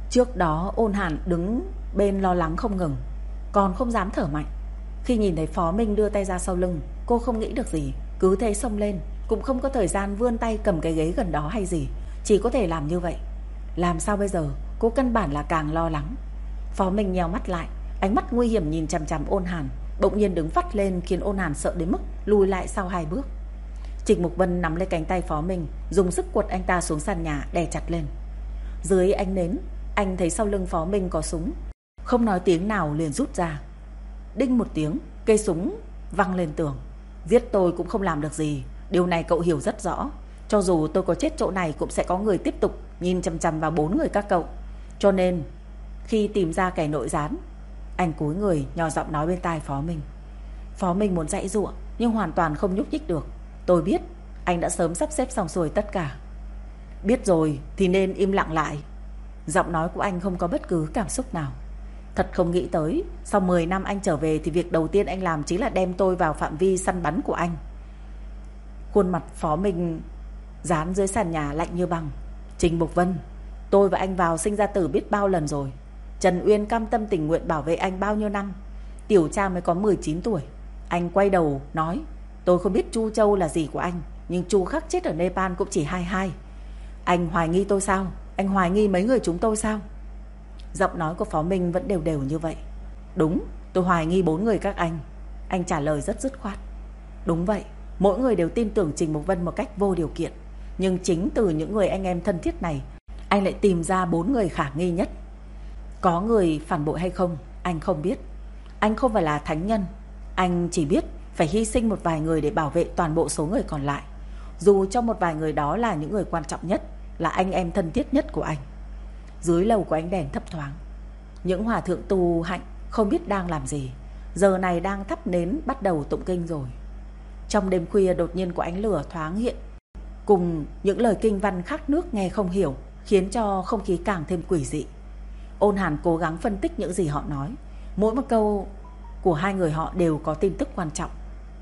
Trước đó Ôn Hàn đứng bên lo lắng không ngừng, còn không dám thở mạnh. Khi nhìn thấy Phó Minh đưa tay ra sau lưng, cô không nghĩ được gì, cứ thế xông lên, cũng không có thời gian vươn tay cầm cái ghế gần đó hay gì, chỉ có thể làm như vậy. Làm sao bây giờ? Cô căn bản là càng lo lắng. Phó Minh nheo mắt lại, ánh mắt nguy hiểm nhìn chằm chằm Ôn Hàn, bỗng nhiên đứng phắt lên khiến Ôn Hàn sợ đến mức lùi lại sau 2 bước. Trịnh Mục Vân nắm lấy cánh tay Phó Minh, dùng sức quật anh ta xuống sàn nhà, đè chặt lên. Dưới ánh nến, anh thấy sau lưng Phó Minh có súng, không nói tiếng nào liền rút ra. Đinh một tiếng, cây súng văng lên tường. Giết tôi cũng không làm được gì, điều này cậu hiểu rất rõ. Cho dù tôi có chết chỗ này cũng sẽ có người tiếp tục nhìn chằm chằm vào 4 người các cậu. Cho nên khi tìm ra kẻ nội gián, anh cúi người nhỏ giọng nói bên tai Phó Minh. Phó Minh muốn giãy giụa nhưng hoàn toàn không nhúc nhích được. Tôi biết anh đã sớm sắp xếp xong xuôi tất cả. Biết rồi thì nên im lặng lại. Giọng nói của anh không có bất cứ cảm xúc nào. Thật không nghĩ tới, sau 10 năm anh trở về thì việc đầu tiên anh làm chính là đem tôi vào phạm vi săn bắn của anh. Khuôn mặt Phó Minh dán dưới sàn nhà lạnh như băng. Trình Mục Vân, tôi và anh vào sinh ra tử biết bao lần rồi. Trần Uyên cam tâm tình nguyện bảo vệ anh bao nhiêu năm. Tiểu Trang mới có 19 tuổi. Anh quay đầu nói, tôi không biết Chu Châu là gì của anh, nhưng Chu Khắc chết ở Nepal cũng chỉ 22. Anh hoài nghi tôi sao? Anh hoài nghi mấy người chúng tôi sao? Giọng nói của Phó Minh vẫn đều đều như vậy. Đúng, tôi hoài nghi 4 người các anh. Anh trả lời rất dứt khoát. Đúng vậy, mỗi người đều tin tưởng Trình Mục Vân một cách vô điều kiện. Nhưng chính từ những người anh em thân thiết này, anh lại tìm ra 4 người khả nghi nhất. Có người phản bội hay không, anh không biết. Anh không phải là thánh nhân. Anh chỉ biết phải hy sinh một vài người để bảo vệ toàn bộ số người còn lại. Dù cho một vài người đó là những người quan trọng nhất, là anh em thân thiết nhất của anh. Dưới lầu của ánh đèn thấp thoáng, những hòa thượng tu hạnh không biết đang làm gì, giờ này đang thắp nến bắt đầu tụng kinh rồi. Trong đêm khuya đột nhiên có ánh lửa thoáng hiện, cùng những lời kinh văn khác nước nghe không hiểu, khiến cho không khí càng thêm quỷ dị. Ôn Hàn cố gắng phân tích những gì họ nói, mỗi một câu của hai người họ đều có tin tức quan trọng.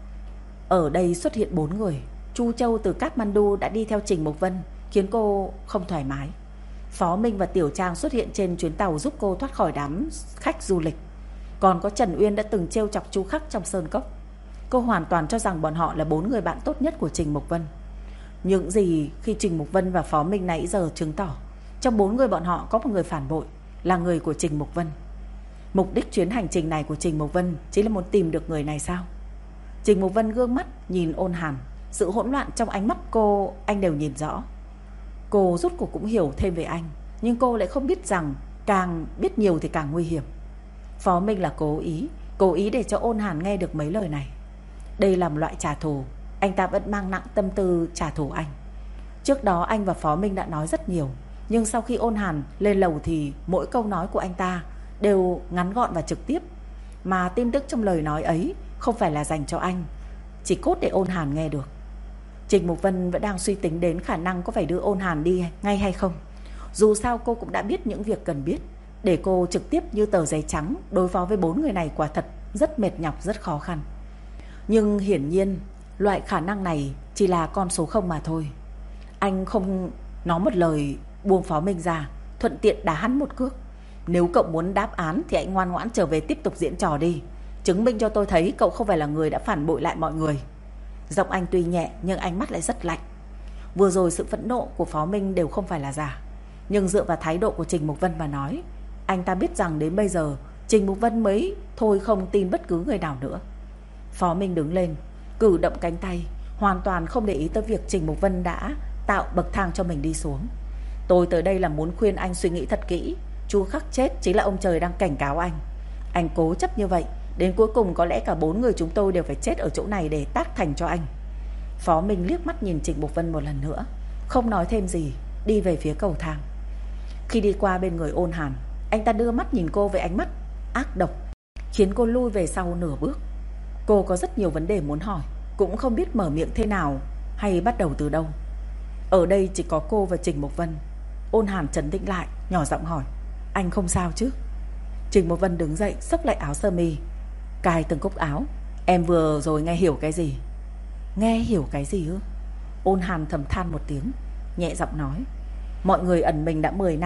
Ở đây xuất hiện 4 người. Chu Châu từ Kathmandu đã đi theo Trình Mục Vân, khiến cô không thoải mái. Phó Minh và Tiểu Trang xuất hiện trên chuyến tàu giúp cô thoát khỏi đám khách du lịch. Còn có Trần Uyên đã từng trêu chọc Chu Khắc trong sơn cốc. Cô hoàn toàn cho rằng bọn họ là 4 người bạn tốt nhất của Trình Mục Vân. Những gì khi Trình Mục Vân và Phó Minh nãy giờ chứng tỏ, trong 4 người bọn họ có một người phản bội, là người của Trình Mục Vân. Mục đích chuyến hành trình này của Trình Mục Vân chính là muốn tìm được người này sao? Trình Mục Vân gương mắt nhìn Ôn Hàn, sự hỗn loạn trong ánh mắt cô anh đều nhìn rõ. Cô rốt cuộc cũng hiểu thêm về anh, nhưng cô lại không biết rằng càng biết nhiều thì càng nguy hiểm. Phó Minh là cố ý để cho Ôn Hàn nghe được mấy lời này. Đây là một loại trả thù, anh ta vẫn mang nặng tâm tư trả thù anh. Trước đó anh và Phó Minh đã nói rất nhiều, nhưng sau khi Ôn Hàn lên lầu thì mỗi câu nói của anh ta đều ngắn gọn và trực tiếp. Mà tin tức trong lời nói ấy không phải là dành cho anh, chỉ cốt để Ôn Hàn nghe được. Trình Mục Vân vẫn đang suy tính đến khả năng có phải đưa Ôn Hàn đi ngay hay không. Dù sao cô cũng đã biết những việc cần biết. Để cô trực tiếp như tờ giấy trắng đối phó với 4 người này quả thật rất mệt nhọc, rất khó khăn. Nhưng hiển nhiên loại khả năng này chỉ là con số 0 mà thôi. Anh không nói một lời buông Phó Minh ra, thuận tiện đá hắn một cước. Nếu cậu muốn đáp án thì anh ngoan ngoãn trở về tiếp tục diễn trò đi, chứng minh cho tôi thấy cậu không phải là người đã phản bội lại mọi người. Giọng anh tuy nhẹ nhưng ánh mắt lại rất lạnh. Vừa rồi sự phẫn nộ của Phó Minh đều không phải là giả, nhưng dựa vào thái độ của Trình Mục Vân mà nói, anh ta biết rằng đến bây giờ Trình Mục Vân mới thôi không tin bất cứ người nào nữa. Phó Minh đứng lên, cử động cánh tay, hoàn toàn không để ý tới việc Trình Mục Vân đã tạo bậc thang cho mình đi xuống. Tôi tới đây là muốn khuyên anh suy nghĩ thật kỹ. Chu Khắc chết chính là ông trời đang cảnh cáo anh. Anh cố chấp như vậy, đến cuối cùng có lẽ cả 4 người chúng tôi đều phải chết ở chỗ này để tác thành cho anh. Phó Minh liếc mắt nhìn Trình Mục Vân một lần nữa, không nói thêm gì, đi về phía cầu thang. Khi đi qua bên người Ôn Hàn, anh ta đưa mắt nhìn cô với ánh mắt ác độc, khiến cô lui về sau nửa bước. Cô có rất nhiều vấn đề muốn hỏi, cũng không biết mở miệng thế nào hay bắt đầu từ đâu. Ở đây chỉ có cô và Trình Mục Vân. Ôn Hàn trấn tĩnh lại, nhỏ giọng hỏi, anh không sao chứ? Trình Mục Vân đứng dậy, xốc lại áo sơ mi, cài từng cúc áo. Em vừa rồi nghe hiểu cái gì? Nghe hiểu cái gì ư? Ôn Hàn thầm than một tiếng, nhẹ giọng nói, mọi người ẩn mình đã 10 năm,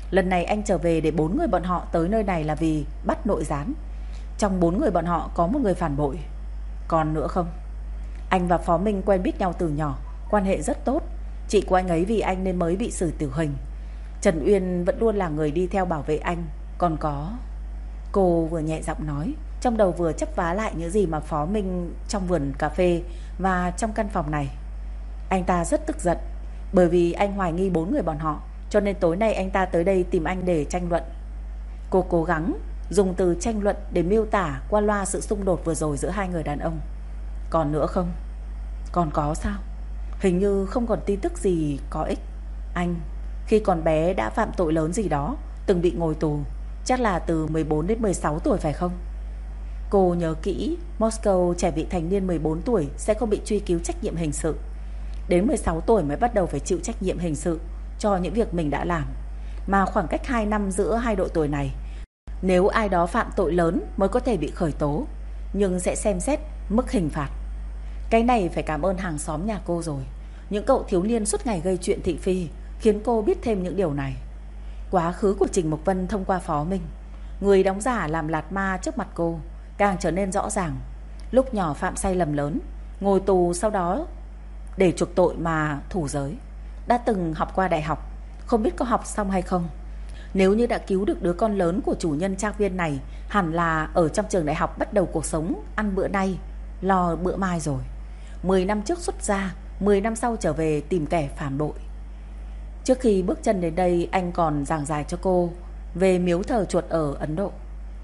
Lần này anh trở về để 4 người bọn họ tới nơi này là vì bắt nội gián. Trong 4 người bọn họ có một người phản bội. Còn nữa không? Anh và Phó Minh quen biết nhau từ nhỏ, quan hệ rất tốt. Chị của anh ấy vì anh nên mới bị xử tử hình. Trần Uyên vẫn luôn là người đi theo bảo vệ anh. Còn có... Cô vừa nhẹ giọng nói, trong đầu vừa chấp vá lại những gì mà Phó Minh trong vườn cà phê và trong căn phòng này. Anh ta rất tức giận, bởi vì anh hoài nghi 4 người bọn họ, cho nên tối nay anh ta tới đây tìm anh để tranh luận. Cô cố gắng dùng từ tranh luận để miêu tả qua loa sự xung đột vừa rồi giữa hai người đàn ông. Còn nữa không? Còn có sao? Hình như không còn tin tức gì có ích. Anh khi còn bé đã phạm tội lớn gì đó, từng bị ngồi tù, chắc là từ 14 đến 16 tuổi phải không? Cô nhớ kỹ, Moscow trẻ vị thành niên 14 tuổi sẽ không bị truy cứu trách nhiệm hình sự. Đến 16 tuổi mới bắt đầu phải chịu trách nhiệm hình sự cho những việc mình đã làm. Mà khoảng cách 2 năm giữa hai độ tuổi này, nếu ai đó phạm tội lớn mới có thể bị khởi tố, nhưng sẽ xem xét mức hình phạt. Cái này phải cảm ơn hàng xóm nhà cô rồi. Những cậu thiếu niên suốt ngày gây chuyện thị phi khiến cô biết thêm những điều này. Quá khứ của Trình Mục Vân thông qua Phó Minh, người đóng giả làm lạt ma trước mặt cô, càng trở nên rõ ràng. Lúc nhỏ phạm sai lầm lớn, ngồi tù, sau đó để chuộc tội mà thủ giới. Đã từng học qua đại học, không biết có học xong hay không. Nếu như đã cứu được đứa con lớn của chủ nhân trang viên này, hẳn là ở trong trường đại học bắt đầu cuộc sống ăn bữa nay lo bữa mai rồi. 10 năm trước xuất gia, 10 năm sau trở về tìm kẻ phản bội. Trước khi bước chân đến đây, anh còn giảng giải cho cô về miếu thờ chuột ở Ấn Độ.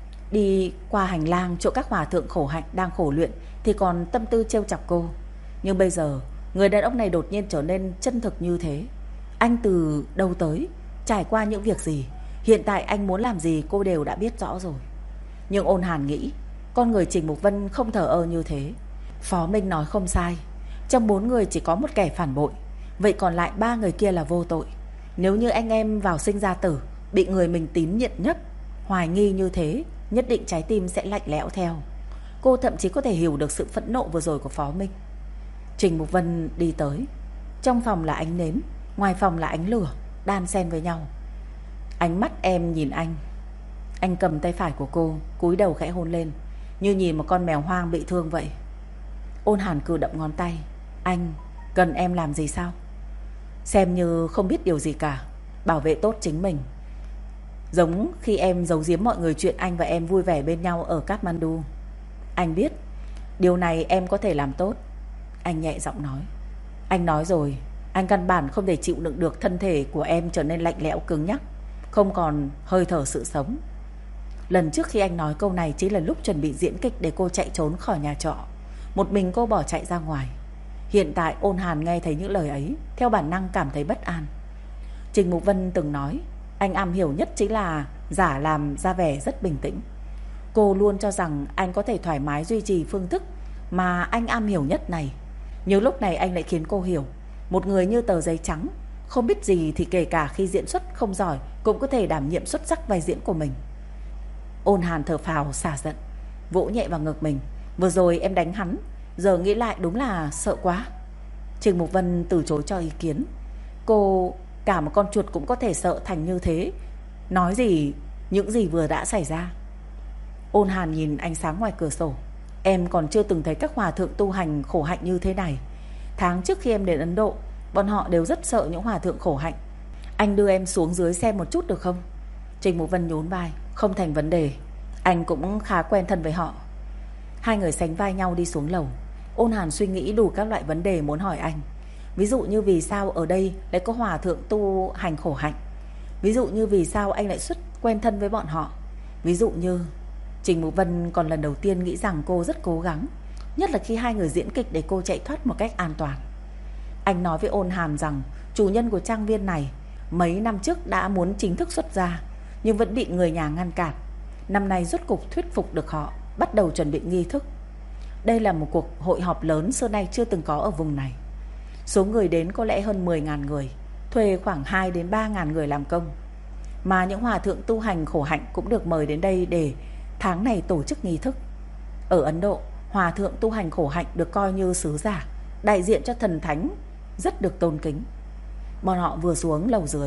Đi qua hành lang chỗ các hòa thượng khổ hạnh đang khổ luyện thì còn tâm tư trêu chọc cô. Nhưng bây giờ người đàn ông này đột nhiên trở nên chân thực như thế. Anh từ đâu tới, trải qua những việc gì, hiện tại anh muốn làm gì cô đều đã biết rõ rồi. Nhưng Ôn Hàn nghĩ con người Trình Mục Vân không thờ ơ như thế. Phó Minh nói không sai, trong 4 người chỉ có một kẻ phản bội, vậy còn lại 3 người kia là vô tội. Nếu như anh em vào sinh ra tử, bị người mình tín nhiệm nhất hoài nghi như thế, nhất định trái tim sẽ lạnh lẽo theo. Cô thậm chí có thể hiểu được sự phẫn nộ vừa rồi của Phó Minh. Trình Mục Vân đi tới. Trong phòng là ánh nến, ngoài phòng là ánh lửa đan xen với nhau. Ánh mắt em nhìn anh. Anh cầm tay phải của cô, cúi đầu khẽ hôn lên, như nhìn một con mèo hoang bị thương vậy. Ôn Hàn cử động ngón tay. Anh cần em làm gì sao? Xem như không biết điều gì cả, bảo vệ tốt chính mình. Giống khi em giấu giếm mọi người chuyện anh và em vui vẻ bên nhau ở Kathmandu. Anh biết điều này em có thể làm tốt. Anh nhẹ giọng nói. Anh nói rồi, anh căn bản không thể chịu đựng được thân thể của em trở nên lạnh lẽo cứng nhắc, không còn hơi thở sự sống. Lần trước khi anh nói câu này chính là lúc chuẩn bị diễn kịch để cô chạy trốn khỏi nhà trọ. Một mình cô bỏ chạy ra ngoài. Hiện tại Ôn Hàn nghe thấy những lời ấy, theo bản năng cảm thấy bất an. Trình Mục Vân từng nói anh am hiểu nhất chính là giả làm ra vẻ rất bình tĩnh. Cô luôn cho rằng anh có thể thoải mái duy trì phương thức mà anh am hiểu nhất này. Nhưng lúc này anh lại khiến cô hiểu, một người như tờ giấy trắng, không biết gì thì kể cả khi diễn xuất không giỏi cũng có thể đảm nhiệm xuất sắc vai diễn của mình. Ôn Hàn thở phào xả giận, vỗ nhẹ vào ngực mình. Vừa rồi em đánh hắn, giờ nghĩ lại đúng là sợ quá. Trình Mục Vân từ chối cho ý kiến. Cô, cả một con chuột cũng có thể sợ thành như thế. Nói gì những gì vừa đã xảy ra. Ôn Hàn nhìn ánh sáng ngoài cửa sổ. Em còn chưa từng thấy các hòa thượng tu hành khổ hạnh như thế này. Tháng trước khi em đến Ấn Độ, bọn họ đều rất sợ những hòa thượng khổ hạnh. Anh đưa em xuống dưới xem một chút được không? Trình Mục Vân nhún vai. Không thành vấn đề, anh cũng khá quen thân với họ. Hai người sánh vai nhau đi xuống lầu. Ôn Hàn suy nghĩ đủ các loại vấn đề muốn hỏi anh. Ví dụ như vì sao ở đây lại có hòa thượng tu hành khổ hạnh. Ví dụ như vì sao anh lại xuất quen thân với bọn họ. Ví dụ như Trình Mục Vân còn lần đầu tiên nghĩ rằng cô rất cố gắng, nhất là khi hai người diễn kịch để cô chạy thoát một cách an toàn. Anh nói với Ôn Hàn rằng chủ nhân của trang viên này mấy năm trước đã muốn chính thức xuất gia, nhưng vẫn bị người nhà ngăn cản. Năm nay rốt cục thuyết phục được họ, bắt đầu chuẩn bị nghi thức. Đây là một cuộc hội họp lớn xưa nay chưa từng có ở vùng này. Số người đến có lẽ hơn 10.000 người, thuê khoảng 2 đến 3.000 người làm công. Mà những hòa thượng tu hành khổ hạnh cũng được mời đến đây để tháng này tổ chức nghi thức. Ở Ấn Độ, hòa thượng tu hành khổ hạnh được coi như sứ giả, đại diện cho thần thánh, rất được tôn kính. Bọn họ vừa xuống lầu dưới,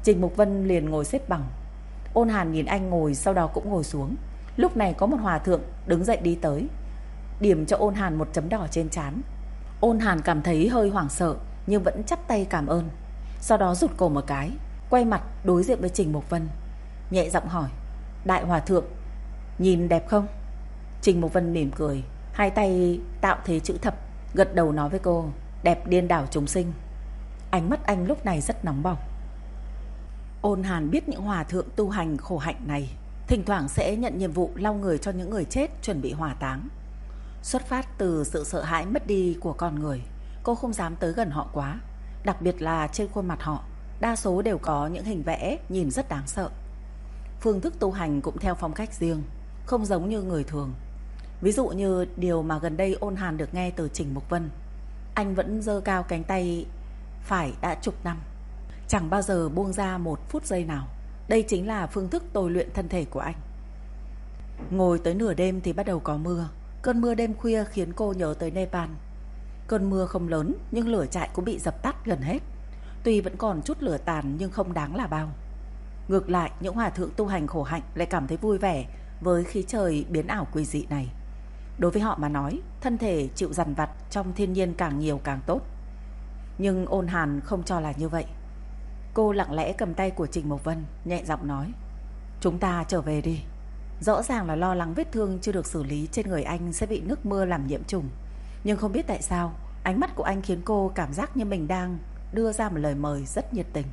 Trình Mục Vân liền ngồi xếp bằng. Ôn Hàn nhìn anh ngồi, sau đó cũng ngồi xuống. Lúc này có một hòa thượng đứng dậy đi tới, điểm cho Ôn Hàn một chấm đỏ trên trán. Ôn Hàn cảm thấy hơi hoảng sợ, nhưng vẫn chắp tay cảm ơn. Sau đó rụt cổ một cái, quay mặt đối diện với Trình Mục Vân, nhẹ giọng hỏi: Đại hòa thượng, nhìn đẹp không? Trình Mục Vân mỉm cười, hai tay tạo thế chữ thập, gật đầu nói với cô: Đẹp điên đảo chúng sinh. Ánh mắt anh lúc này rất nóng bỏng. Ôn Hàn biết những hòa thượng tu hành khổ hạnh này thỉnh thoảng sẽ nhận nhiệm vụ lau người cho những người chết chuẩn bị hỏa táng. Xuất phát từ sự sợ hãi mất đi của con người, cô không dám tới gần họ quá. Đặc biệt là trên khuôn mặt họ, đa số đều có những hình vẽ nhìn rất đáng sợ. Phương thức tu hành cũng theo phong cách riêng, không giống như người thường. Ví dụ như điều mà gần đây Ôn Hàn được nghe từ Trình Mục Vân. Anh vẫn giơ cao cánh tay phải đã chục năm, chẳng bao giờ buông ra một phút giây nào. Đây chính là phương thức tôi luyện thân thể của anh. Ngồi tới nửa đêm thì bắt đầu có mưa. Cơn mưa đêm khuya khiến cô nhớ tới Nepal. Cơn mưa không lớn nhưng lửa trại cũng bị dập tắt gần hết. Tuy vẫn còn chút lửa tàn nhưng không đáng là bao. Ngược lại, những hòa thượng tu hành khổ hạnh lại cảm thấy vui vẻ với khí trời biến ảo quỷ dị này. Đối với họ mà nói, thân thể chịu dằn vặt trong thiên nhiên càng nhiều càng tốt. Nhưng Ôn Hàn không cho là như vậy. Cô lặng lẽ cầm tay của Trình Mục Vân, nhẹ giọng nói: Chúng ta trở về đi. Rõ ràng là lo lắng vết thương chưa được xử lý trên người anh sẽ bị nước mưa làm nhiễm trùng. Nhưng không biết tại sao, ánh mắt của anh khiến cô cảm giác như mình đang đưa ra một lời mời rất nhiệt tình.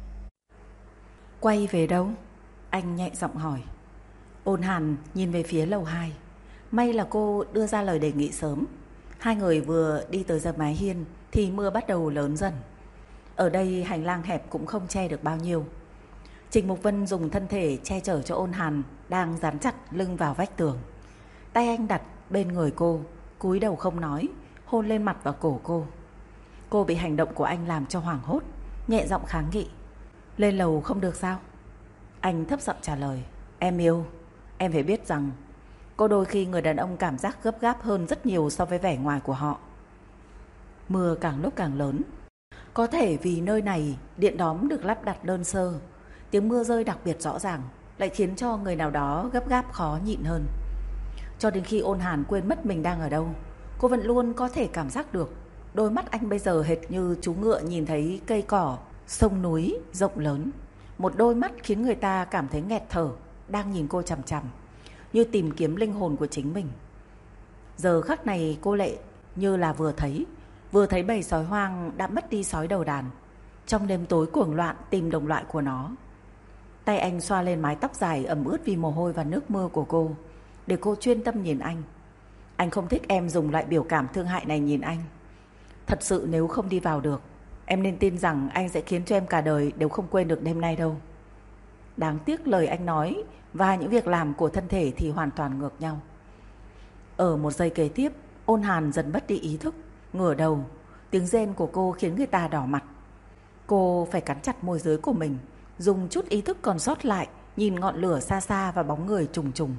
Quay về đâu? Anh nhẹ giọng hỏi. Ôn Hàn nhìn về phía lầu 2. May là cô đưa ra lời đề nghị sớm. Hai người vừa đi tới dầm mái hiên thì mưa bắt đầu lớn dần. Ở đây hành lang hẹp cũng không che được bao nhiêu. Trình Mục Vân dùng thân thể che chở cho Ôn Hàn đang dán chặt lưng vào vách tường. Tay anh đặt bên người cô, cúi đầu không nói, hôn lên mặt và cổ cô. Cô bị hành động của anh làm cho hoảng hốt, nhẹ giọng kháng nghị: Lên lầu không được sao? Anh thấp giọng trả lời: Em yêu, em phải biết rằng có đôi khi người đàn ông cảm giác gấp gáp hơn rất nhiều so với vẻ ngoài của họ. Mưa càng lúc càng lớn. Có thể vì nơi này điện đóm được lắp đặt đơn sơ, tiếng mưa rơi đặc biệt rõ ràng lại khiến cho người nào đó gấp gáp khó nhịn hơn. Cho đến khi Ôn Hàn quên mất mình đang ở đâu, cô vẫn luôn có thể cảm giác được đôi mắt anh bây giờ hệt như chú ngựa nhìn thấy cây cỏ, sông núi rộng lớn. Một đôi mắt khiến người ta cảm thấy nghẹt thở, đang nhìn cô chằm chằm, như tìm kiếm linh hồn của chính mình. Giờ khắc này cô lại như là vừa thấy bầy sói hoang đã mất đi sói đầu đàn, trong đêm tối cuồng loạn tìm đồng loại của nó. Tay anh xoa lên mái tóc dài ẩm ướt vì mồ hôi và nước mưa của cô, để cô chuyên tâm nhìn anh. Anh không thích em dùng loại biểu cảm thương hại này nhìn anh. Thật sự nếu không đi vào được, em nên tin rằng anh sẽ khiến cho em cả đời đều không quên được đêm nay đâu. Đáng tiếc lời anh nói và những việc làm của thân thể thì hoàn toàn ngược nhau. Ở một giây kế tiếp, Ôn Hàn dần mất đi ý thức, ngửa đầu. Tiếng rên của cô khiến người ta đỏ mặt. Cô phải cắn chặt môi dưới của mình, dùng chút ý thức còn sót lại nhìn ngọn lửa xa xa và bóng người trùng trùng.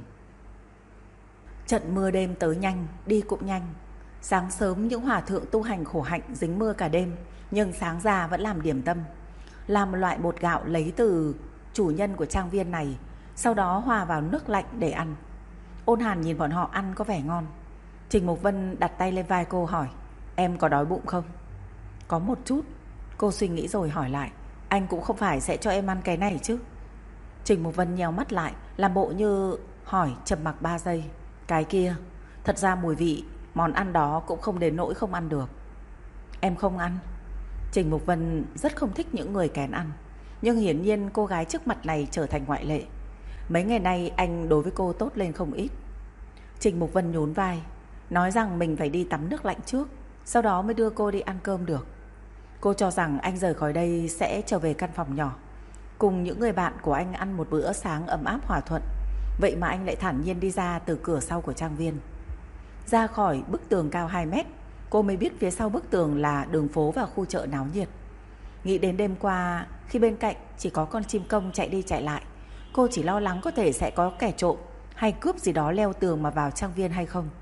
Trận mưa đêm tới nhanh, đi cũng nhanh. Sáng sớm những hòa thượng tu hành khổ hạnh dính mưa cả đêm, nhưng sáng ra vẫn làm điểm tâm, làm một loại bột gạo lấy từ chủ nhân của trang viên này, sau đó hòa vào nước lạnh để ăn. Ôn Hàn nhìn bọn họ ăn có vẻ ngon. Trình Mục Vân đặt tay lên vai cô hỏi: Em có đói bụng không? Có một chút. Cô suy nghĩ rồi hỏi lại: Anh cũng không phải sẽ cho em ăn cái này chứ? Trình Mục Vân nheo mắt lại, làm bộ như hỏi, trầm mặc 3 giây. Cái kia, thật ra mùi vị món ăn đó cũng không đến nỗi không ăn được. Em không ăn. Trình Mục Vân rất không thích những người kén ăn, nhưng hiển nhiên cô gái trước mặt này trở thành ngoại lệ. Mấy ngày nay anh đối với cô tốt lên không ít. Trình Mục Vân nhún vai, nói rằng mình phải đi tắm nước lạnh trước, sau đó mới đưa cô đi ăn cơm được. Cô cho rằng anh rời khỏi đây sẽ trở về căn phòng nhỏ, cùng những người bạn của anh ăn một bữa sáng ấm áp hòa thuận. Vậy mà anh lại thản nhiên đi ra từ cửa sau của trang viên. Ra khỏi bức tường cao 2 mét, cô mới biết phía sau bức tường là đường phố và khu chợ náo nhiệt. Nghĩ đến đêm qua, khi bên cạnh chỉ có con chim công chạy đi chạy lại, cô chỉ lo lắng có thể sẽ có kẻ trộm hay cướp gì đó leo tường mà vào trang viên hay không.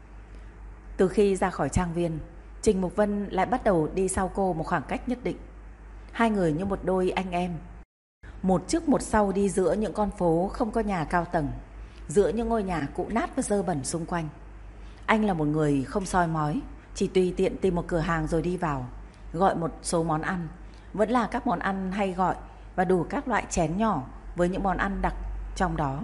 Từ khi ra khỏi trang viên, Trình Mục Vân lại bắt đầu đi sau cô một khoảng cách nhất định. Hai người như một đôi anh em, một trước một sau đi giữa những con phố không có nhà cao tầng, giữa những ngôi nhà cũ nát và dơ bẩn xung quanh. Anh là một người không soi mói, chỉ tùy tiện tìm một cửa hàng rồi đi vào, gọi một số món ăn, vẫn là các món ăn hay gọi và đủ các loại chén nhỏ với những món ăn đặc trong đó.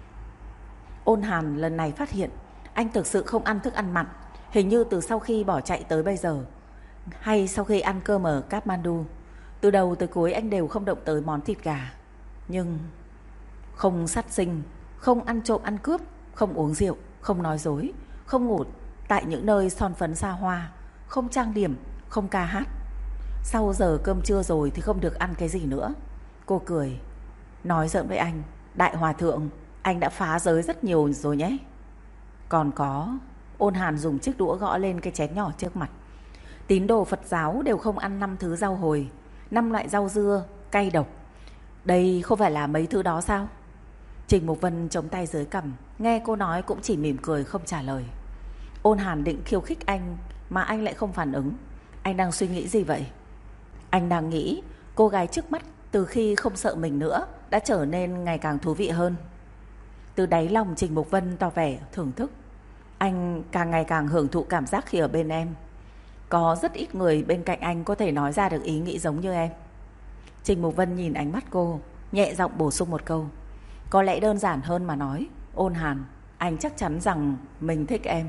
Ôn Hàn lần này phát hiện anh thực sự không ăn thức ăn mặn, hình như từ sau khi bỏ chạy tới bây giờ, hay sau khi ăn cơm ở Kathmandu. Từ đầu tới cuối anh đều không động tới món thịt gà. Nhưng không sát sinh, không ăn trộm ăn cướp, không uống rượu, không nói dối, không ngủ tại những nơi son phấn xa hoa, không trang điểm, không ca hát. Sau giờ cơm trưa rồi thì không được ăn cái gì nữa. Cô cười, nói giỡn với anh, đại hòa thượng, anh đã phá giới rất nhiều rồi nhé. Còn có, Ôn Hàn dùng chiếc đũa gõ lên cái chén nhỏ trước mặt. Tín đồ Phật giáo đều không ăn 5 thứ rau hồi, 5 loại rau dưa, cay độc. Đây không phải là mấy thứ đó sao? Trình Mục Vân chống tay dưới cằm, nghe cô nói cũng chỉ mỉm cười không trả lời. Ôn Hàn định khiêu khích anh mà anh lại không phản ứng. Anh đang suy nghĩ gì vậy? Anh đang nghĩ cô gái trước mắt từ khi không sợ mình nữa đã trở nên ngày càng thú vị hơn. Từ đáy lòng Trình Mục Vân tỏ vẻ thưởng thức. Anh càng ngày càng hưởng thụ cảm giác khi ở bên em. Có rất ít người bên cạnh anh có thể nói ra được ý nghĩ giống như em. Trình Mục Vân nhìn ánh mắt cô, nhẹ giọng bổ sung một câu. Có lẽ đơn giản hơn mà nói, Ôn Hàn, anh chắc chắn rằng mình thích em.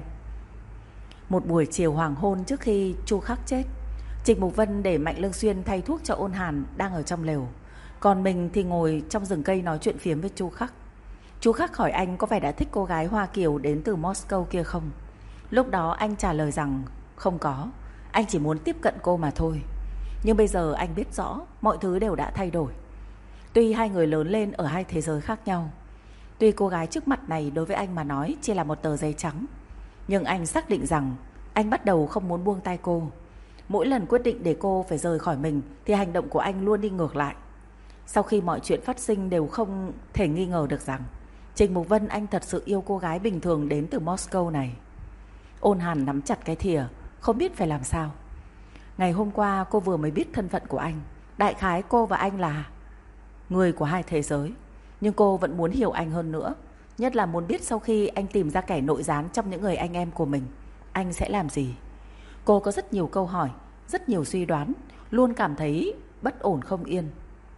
Một buổi chiều hoàng hôn trước khi Chu Khắc chết, Trình Mục Vân để Mạnh Lương Xuyên thay thuốc cho Ôn Hàn đang ở trong lều, còn mình thì ngồi trong rừng cây nói chuyện phiếm với Chu Khắc. Chu Khắc hỏi anh có phải đã thích cô gái Hoa Kiều đến từ Moscow kia không. Lúc đó anh trả lời rằng không có, anh chỉ muốn tiếp cận cô mà thôi. Nhưng bây giờ anh biết rõ mọi thứ đều đã thay đổi. Tuy hai người lớn lên ở hai thế giới khác nhau, tuy cô gái trước mặt này đối với anh mà nói chỉ là một tờ giấy trắng, nhưng anh xác định rằng anh bắt đầu không muốn buông tay cô. Mỗi lần quyết định để cô phải rời khỏi mình thì hành động của anh luôn đi ngược lại. Sau khi mọi chuyện phát sinh đều không thể nghi ngờ được rằng Trình Mục Vân anh thật sự yêu cô gái bình thường đến từ Moscow này. Ôn Hàn nắm chặt cái thìa, không biết phải làm sao. Ngày hôm qua cô vừa mới biết thân phận của anh. Đại khái cô và anh là người của hai thế giới. Nhưng cô vẫn muốn hiểu anh hơn nữa. Nhất là muốn biết sau khi anh tìm ra kẻ nội gián trong những người anh em của mình, anh sẽ làm gì. Cô có rất nhiều câu hỏi, rất nhiều suy đoán, luôn cảm thấy bất ổn không yên.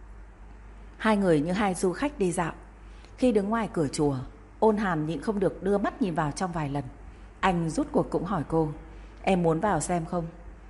Hai người như hai du khách đi dạo. Khi đứng ngoài cửa chùa, Ôn Hàn nhịn không được đưa mắt nhìn vào trong vài lần. Anh rút cuộc cũng hỏi cô, em muốn vào xem không?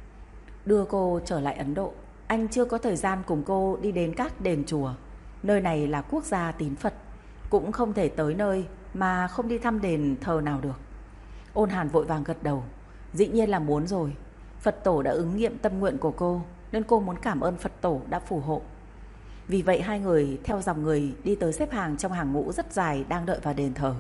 Đưa cô trở lại Ấn Độ, anh chưa có thời gian cùng cô đi đến các đền chùa. Nơi này là quốc gia tín Phật, cũng không thể tới nơi mà không đi thăm đền thờ nào được. Ôn Hàn vội vàng gật đầu. Dĩ nhiên là muốn rồi. Phật tổ đã ứng nghiệm tâm nguyện của cô, nên cô muốn cảm ơn Phật tổ đã phù hộ. Vì vậy hai người theo dòng người đi tới xếp hàng trong hàng ngũ rất dài đang đợi vào đền thờ.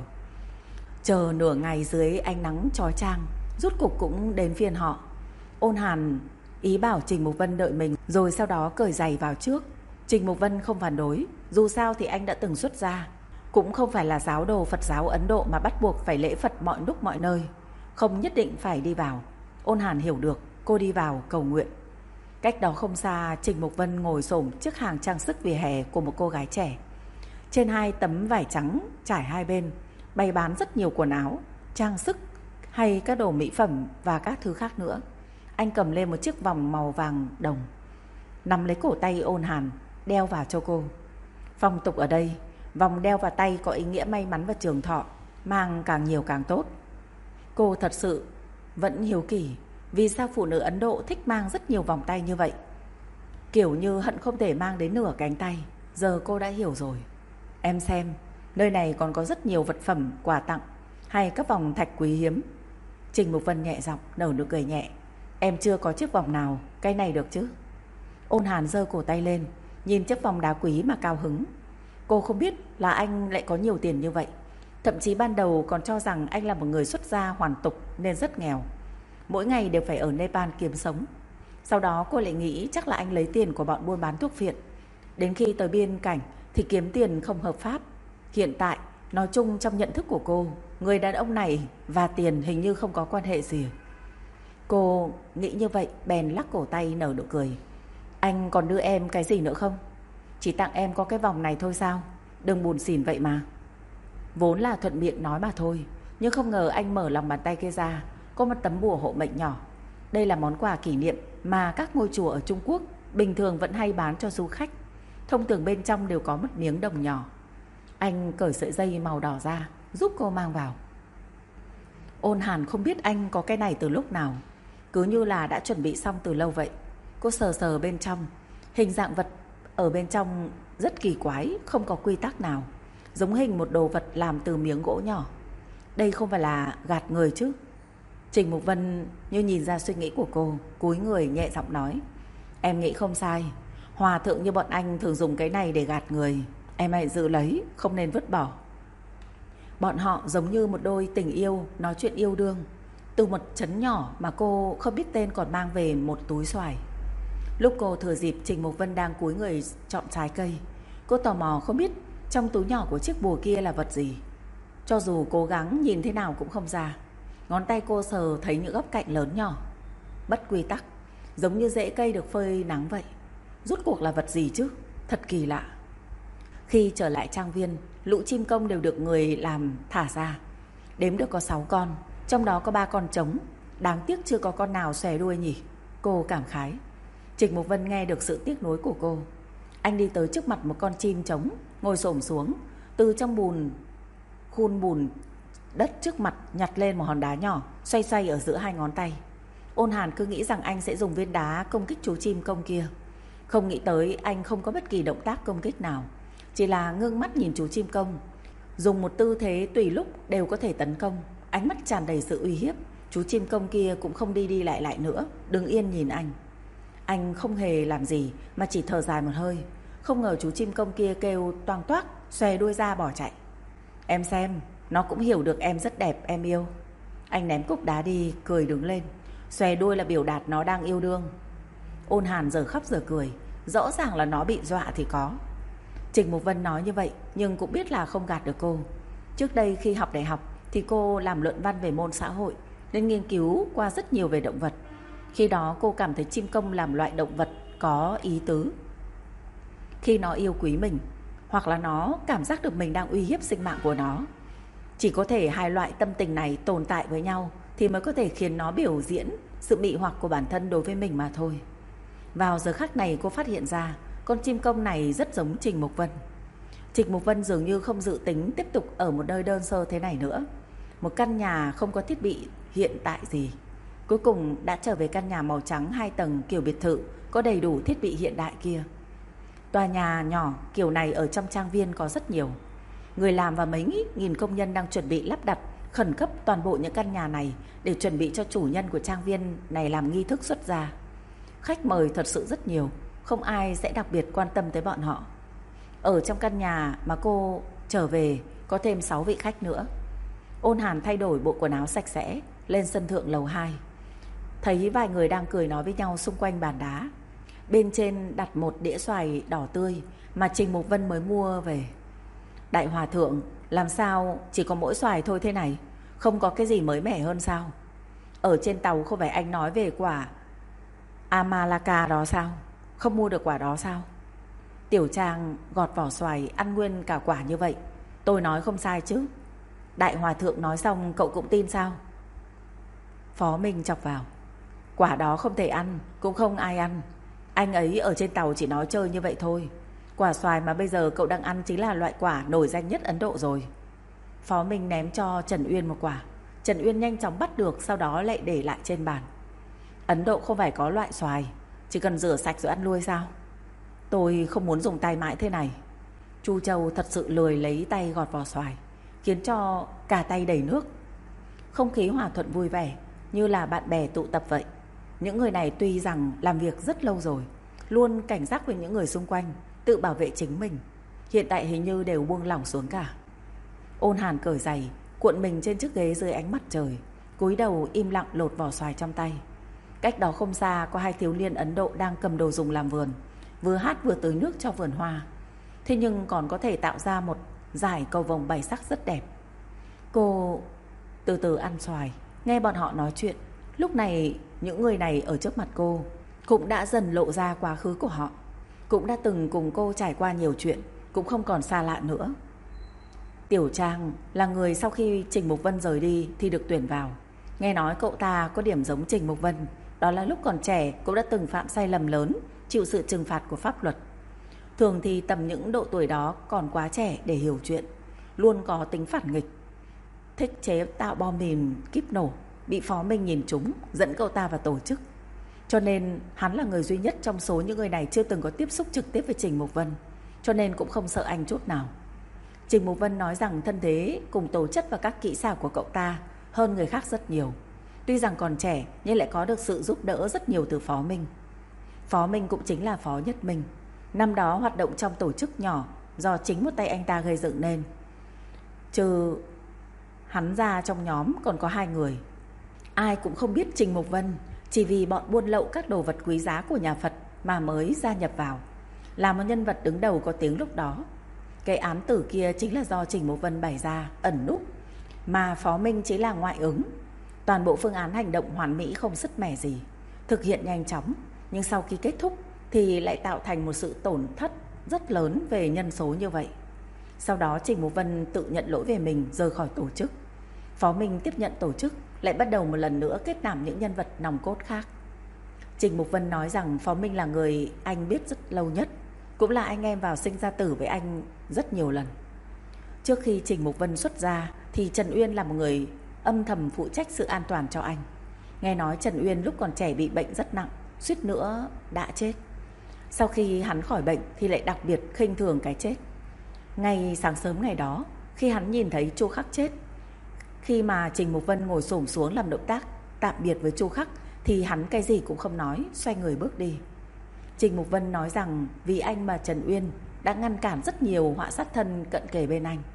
Chờ nửa ngày dưới ánh nắng chói chang, rốt cục cũng đến phiên họ. Ôn Hàn ý bảo Trình Mục Vân đợi mình, rồi sau đó cởi giày vào trước. Trình Mục Vân không phản đối, dù sao thì anh đã từng xuất gia, cũng không phải là giáo đồ Phật giáo Ấn Độ mà bắt buộc phải lễ Phật mọi lúc mọi nơi, không nhất định phải đi vào. Ôn Hàn hiểu được, cô đi vào cầu nguyện. Cách đó không xa, Trình Mục Vân ngồi xổm trước hàng trang sức vỉa hè của một cô gái trẻ. Trên hai tấm vải trắng trải hai bên bày bán rất nhiều quần áo, trang sức hay các đồ mỹ phẩm và các thứ khác nữa. Anh cầm lên một chiếc vòng màu vàng đồng, nắm lấy cổ tay Ôn Hàn, đeo vào cho cô. Phong tục ở đây, vòng đeo vào tay có ý nghĩa may mắn và trường thọ, mang càng nhiều càng tốt. Cô thật sự vẫn hiếu kỳ vì sao phụ nữ Ấn Độ thích mang rất nhiều vòng tay như vậy, kiểu như hận không thể mang đến nửa cánh tay. Giờ cô đã hiểu rồi. Em xem, nơi này còn có rất nhiều vật phẩm quà tặng hay các vòng thạch quý hiếm. Trình Mục Vân nhẹ giọng nở nụ cười nhẹ. Em chưa có chiếc vòng nào, cái này được chứ? Ôn Hàn giơ cổ tay lên, nhìn chiếc vòng đá quý mà cao hứng. Cô không biết là anh lại có nhiều tiền như vậy. Thậm chí ban đầu còn cho rằng anh là một người xuất gia hoàn tục nên rất nghèo, mỗi ngày đều phải ở Nepal kiếm sống. Sau đó cô lại nghĩ chắc là anh lấy tiền của bọn buôn bán thuốc phiện. Đến khi tới biên cảnh thì kiếm tiền không hợp pháp. Hiện tại, nói chung trong nhận thức của cô, người đàn ông này và tiền hình như không có quan hệ gì. Cô nghĩ như vậy bèn lắc cổ tay nở nụ cười. Anh còn đưa em cái gì nữa không? Chỉ tặng em có cái vòng này thôi sao? Đừng buồn xỉn vậy mà. Vốn là thuận miệng nói mà thôi, nhưng không ngờ anh mở lòng bàn tay kia ra, có một tấm bùa hộ mệnh nhỏ. Đây là món quà kỷ niệm mà các ngôi chùa ở Trung Quốc bình thường vẫn hay bán cho du khách. Thông thường bên trong đều có một miếng đồng nhỏ. Anh cởi sợi dây màu đỏ ra, giúp cô mang vào. Ôn Hàn không biết anh có cái này từ lúc nào, cứ như là đã chuẩn bị xong từ lâu vậy. Cô sờ sờ bên trong, hình dạng vật ở bên trong rất kỳ quái, không có quy tắc nào, giống hình một đồ vật làm từ miếng gỗ nhỏ. Đây không phải là gạt người chứ? Trình Mục Vân như nhìn ra suy nghĩ của cô, cúi người nhẹ giọng nói: Em nghĩ không sai, hòa thượng như bọn anh thường dùng cái này để gạt người. Em hãy giữ lấy, không nên vứt bỏ. Bọn họ giống như một đôi tình yêu nói chuyện yêu đương. Từ một trấn nhỏ mà cô không biết tên còn mang về một túi xoài. Lúc cô thừa dịp Trình Mục Vân đang cúi người chọn trái cây, cô tò mò không biết trong túi nhỏ của chiếc bùa kia là vật gì. Cho dù cố gắng nhìn thế nào cũng không ra. Ngón tay cô sờ thấy những góc cạnh lớn nhỏ, bất quy tắc, giống như rễ cây được phơi nắng vậy. Rốt cuộc là vật gì chứ? Thật kỳ lạ. Khi trở lại trang viên, lũ chim công đều được người làm thả ra. Đếm được có 6 con, trong đó có 3 con trống. Đáng tiếc chưa có con nào xòe đuôi nhỉ, cô cảm khái. Trình Mục Vân nghe được sự tiếc nuối của cô. Anh đi tới trước mặt một con chim trống, ngồi xổm xuống, từ trong khuôn bùn đất trước mặt nhặt lên một hòn đá nhỏ, xoay xoay ở giữa hai ngón tay. Ôn Hàn cứ nghĩ rằng anh sẽ dùng viên đá công kích chú chim công kia. Không nghĩ tới anh không có bất kỳ động tác công kích nào, chỉ là ngưng mắt nhìn chú chim công, dùng một tư thế tùy lúc đều có thể tấn công. Ánh mắt tràn đầy sự uy hiếp. Chú chim công kia cũng không đi đi lại lại nữa, đứng yên nhìn anh. Anh không hề làm gì mà chỉ thở dài một hơi. Không ngờ chú chim công kia kêu toang toác, xòe đuôi ra bỏ chạy. Em xem, nó cũng hiểu được em rất đẹp, em yêu. Anh ném cục đá đi, cười đứng lên. Xòe đuôi là biểu đạt nó đang yêu đương. Ôn Hàn giờ khóc giờ cười, rõ ràng là nó bị dọa thì có. Trình Mục Vân nói như vậy nhưng cũng biết là không gạt được cô. Trước đây khi học đại học thì cô làm luận văn về môn xã hội, nên nghiên cứu qua rất nhiều về động vật. Khi đó cô cảm thấy chim công làm loại động vật có ý tứ. Khi nó yêu quý mình, hoặc là nó cảm giác được mình đang uy hiếp sinh mạng của nó. Chỉ có thể hai loại tâm tình này tồn tại với nhau thì mới có thể khiến nó biểu diễn sự mị hoặc của bản thân đối với mình mà thôi. Vào giờ khắc này cô phát hiện ra con chim công này rất giống Trình Mục Vân. Trình Mục Vân dường như không dự tính tiếp tục ở một nơi đơn sơ thế này nữa. Một căn nhà không có thiết bị hiện tại gì. Cuối cùng đã trở về căn nhà màu trắng 2 tầng kiểu biệt thự, có đầy đủ thiết bị hiện đại kia. Tòa nhà nhỏ kiểu này ở trong trang viên có rất nhiều. Người làm và mấy nghìn công nhân đang chuẩn bị lắp đặt khẩn cấp toàn bộ những căn nhà này để chuẩn bị cho chủ nhân của trang viên này làm nghi thức xuất gia. Khách mời thật sự rất nhiều, không ai sẽ đặc biệt quan tâm tới bọn họ. Ở trong căn nhà mà cô trở về có thêm 6 vị khách nữa. Ôn Hàn thay đổi bộ quần áo sạch sẽ, lên sân thượng lầu 2. Thấy vài người đang cười nói với nhau xung quanh bàn đá. Bên trên đặt một đĩa xoài đỏ tươi mà Trình Mục Vân mới mua về. Đại hòa thượng, làm sao chỉ có mỗi xoài thôi thế này? Không có cái gì mới mẻ hơn sao? Ở trên tàu không phải anh nói về quả Amalaka đó sao? Không mua được quả đó sao? Tiểu Trang gọt vỏ xoài ăn nguyên cả quả như vậy. Tôi nói không sai chứ? Đại hòa thượng nói xong cậu cũng tin sao? Phó Minh chọc vào. Quả đó không thể ăn, cũng không ai ăn. Anh ấy ở trên tàu chỉ nói chơi như vậy thôi. Quả xoài mà bây giờ cậu đang ăn chính là loại quả nổi danh nhất Ấn Độ rồi. Phó Minh ném cho Trần Uyên một quả. Trần Uyên nhanh chóng bắt được, sau đó lại để lại trên bàn. Ấn Độ không phải có loại xoài chỉ cần rửa sạch rồi ăn luôn sao? Tôi không muốn dùng tay mãi thế này. Chu Châu thật sự lười lấy tay gọt vỏ xoài, khiến cho cả tay đầy nước. Không khí hòa thuận vui vẻ, như là bạn bè tụ tập vậy. Những người này tuy rằng làm việc rất lâu rồi, luôn cảnh giác với những người xung quanh, tự bảo vệ chính mình, hiện tại hình như đều buông lỏng xuống cả. Ôn Hàn cởi giày, cuộn mình trên chiếc ghế dưới ánh mặt trời, cúi đầu im lặng lột vỏ xoài trong tay. Cách đó không xa có 2 thiếu niên Ấn Độ đang cầm đồ dùng làm vườn, vừa hát vừa tưới nước cho vườn hoa. Thế nhưng còn có thể tạo ra một dải cầu vồng 7 sắc rất đẹp. Cô từ từ ăn xoài, nghe bọn họ nói chuyện. Lúc này những người này ở trước mặt cô cũng đã dần lộ ra quá khứ của họ. cũng đã từng cùng cô trải qua nhiều chuyện, cũng không còn xa lạ nữa. Tiểu Trang là người sau khi Trình Mục Vân rời đi thì được tuyển vào. Nghe nói cậu ta có điểm giống Trình Mục Vân, đó là lúc còn trẻ cũng đã từng phạm sai lầm lớn, chịu sự trừng phạt của pháp luật. Thường thì tầm những độ tuổi đó còn quá trẻ để hiểu chuyện, luôn có tính phản nghịch, thích chế tạo bom mìn kíp nổ, bị Phó Minh nhìn trúng, dẫn cậu ta vào tổ chức. Cho nên hắn là người duy nhất trong số những người này chưa từng có tiếp xúc trực tiếp với Trình Mục Vân, cho nên cũng không sợ anh chút nào. Trình Mục Vân nói rằng thân thế cùng tố chất và các kỹ xảo của cậu ta hơn người khác rất nhiều. Tuy rằng còn trẻ nhưng lại có được sự giúp đỡ rất nhiều từ Phó Minh. Phó Minh cũng chính là Phó Nhất Minh, năm đó hoạt động trong tổ chức nhỏ do chính một tay anh ta gây dựng nên. Trừ hắn ra trong nhóm còn có 2 người. Ai cũng không biết Trình Mục Vân, chỉ vì bọn buôn lậu các đồ vật quý giá của nhà Phật mà mới gia nhập vào, là một nhân vật đứng đầu có tiếng lúc đó. Cái án tử kia chính là do Trình Mục Vân bày ra, ẩn núp, mà Phó Minh chỉ là ngoại ứng. Toàn bộ phương án hành động hoàn mỹ không sứt mẻ gì, thực hiện nhanh chóng, nhưng sau khi kết thúc thì lại tạo thành một sự tổn thất rất lớn về nhân số như vậy. Sau đó Trình Mục Vân tự nhận lỗi về mình, rời khỏi tổ chức. Phó Minh tiếp nhận tổ chức, lại bắt đầu một lần nữa kết nạp những nhân vật nòng cốt khác. Trình Mục Vân nói rằng Phó Minh là người anh biết rất lâu nhất, cũng là anh em vào sinh ra tử với anh rất nhiều lần. Trước khi Trình Mục Vân xuất ra thì Trần Uyên là một người âm thầm phụ trách sự an toàn cho anh. Nghe nói Trần Uyên lúc còn trẻ bị bệnh rất nặng, suýt nữa đã chết. Sau khi hắn khỏi bệnh thì lại đặc biệt khinh thường cái chết. Ngay sáng sớm ngày đó, khi hắn nhìn thấy Chu Khắc chết, khi mà Trình Mục Vân ngồi xổm xuống làm động tác tạm biệt với Chu Khắc thì hắn cái gì cũng không nói, xoay người bước đi. Trình Mục Vân nói rằng vì anh mà Trần Uyên đã ngăn cản rất nhiều họa sát thân cận kề bên anh.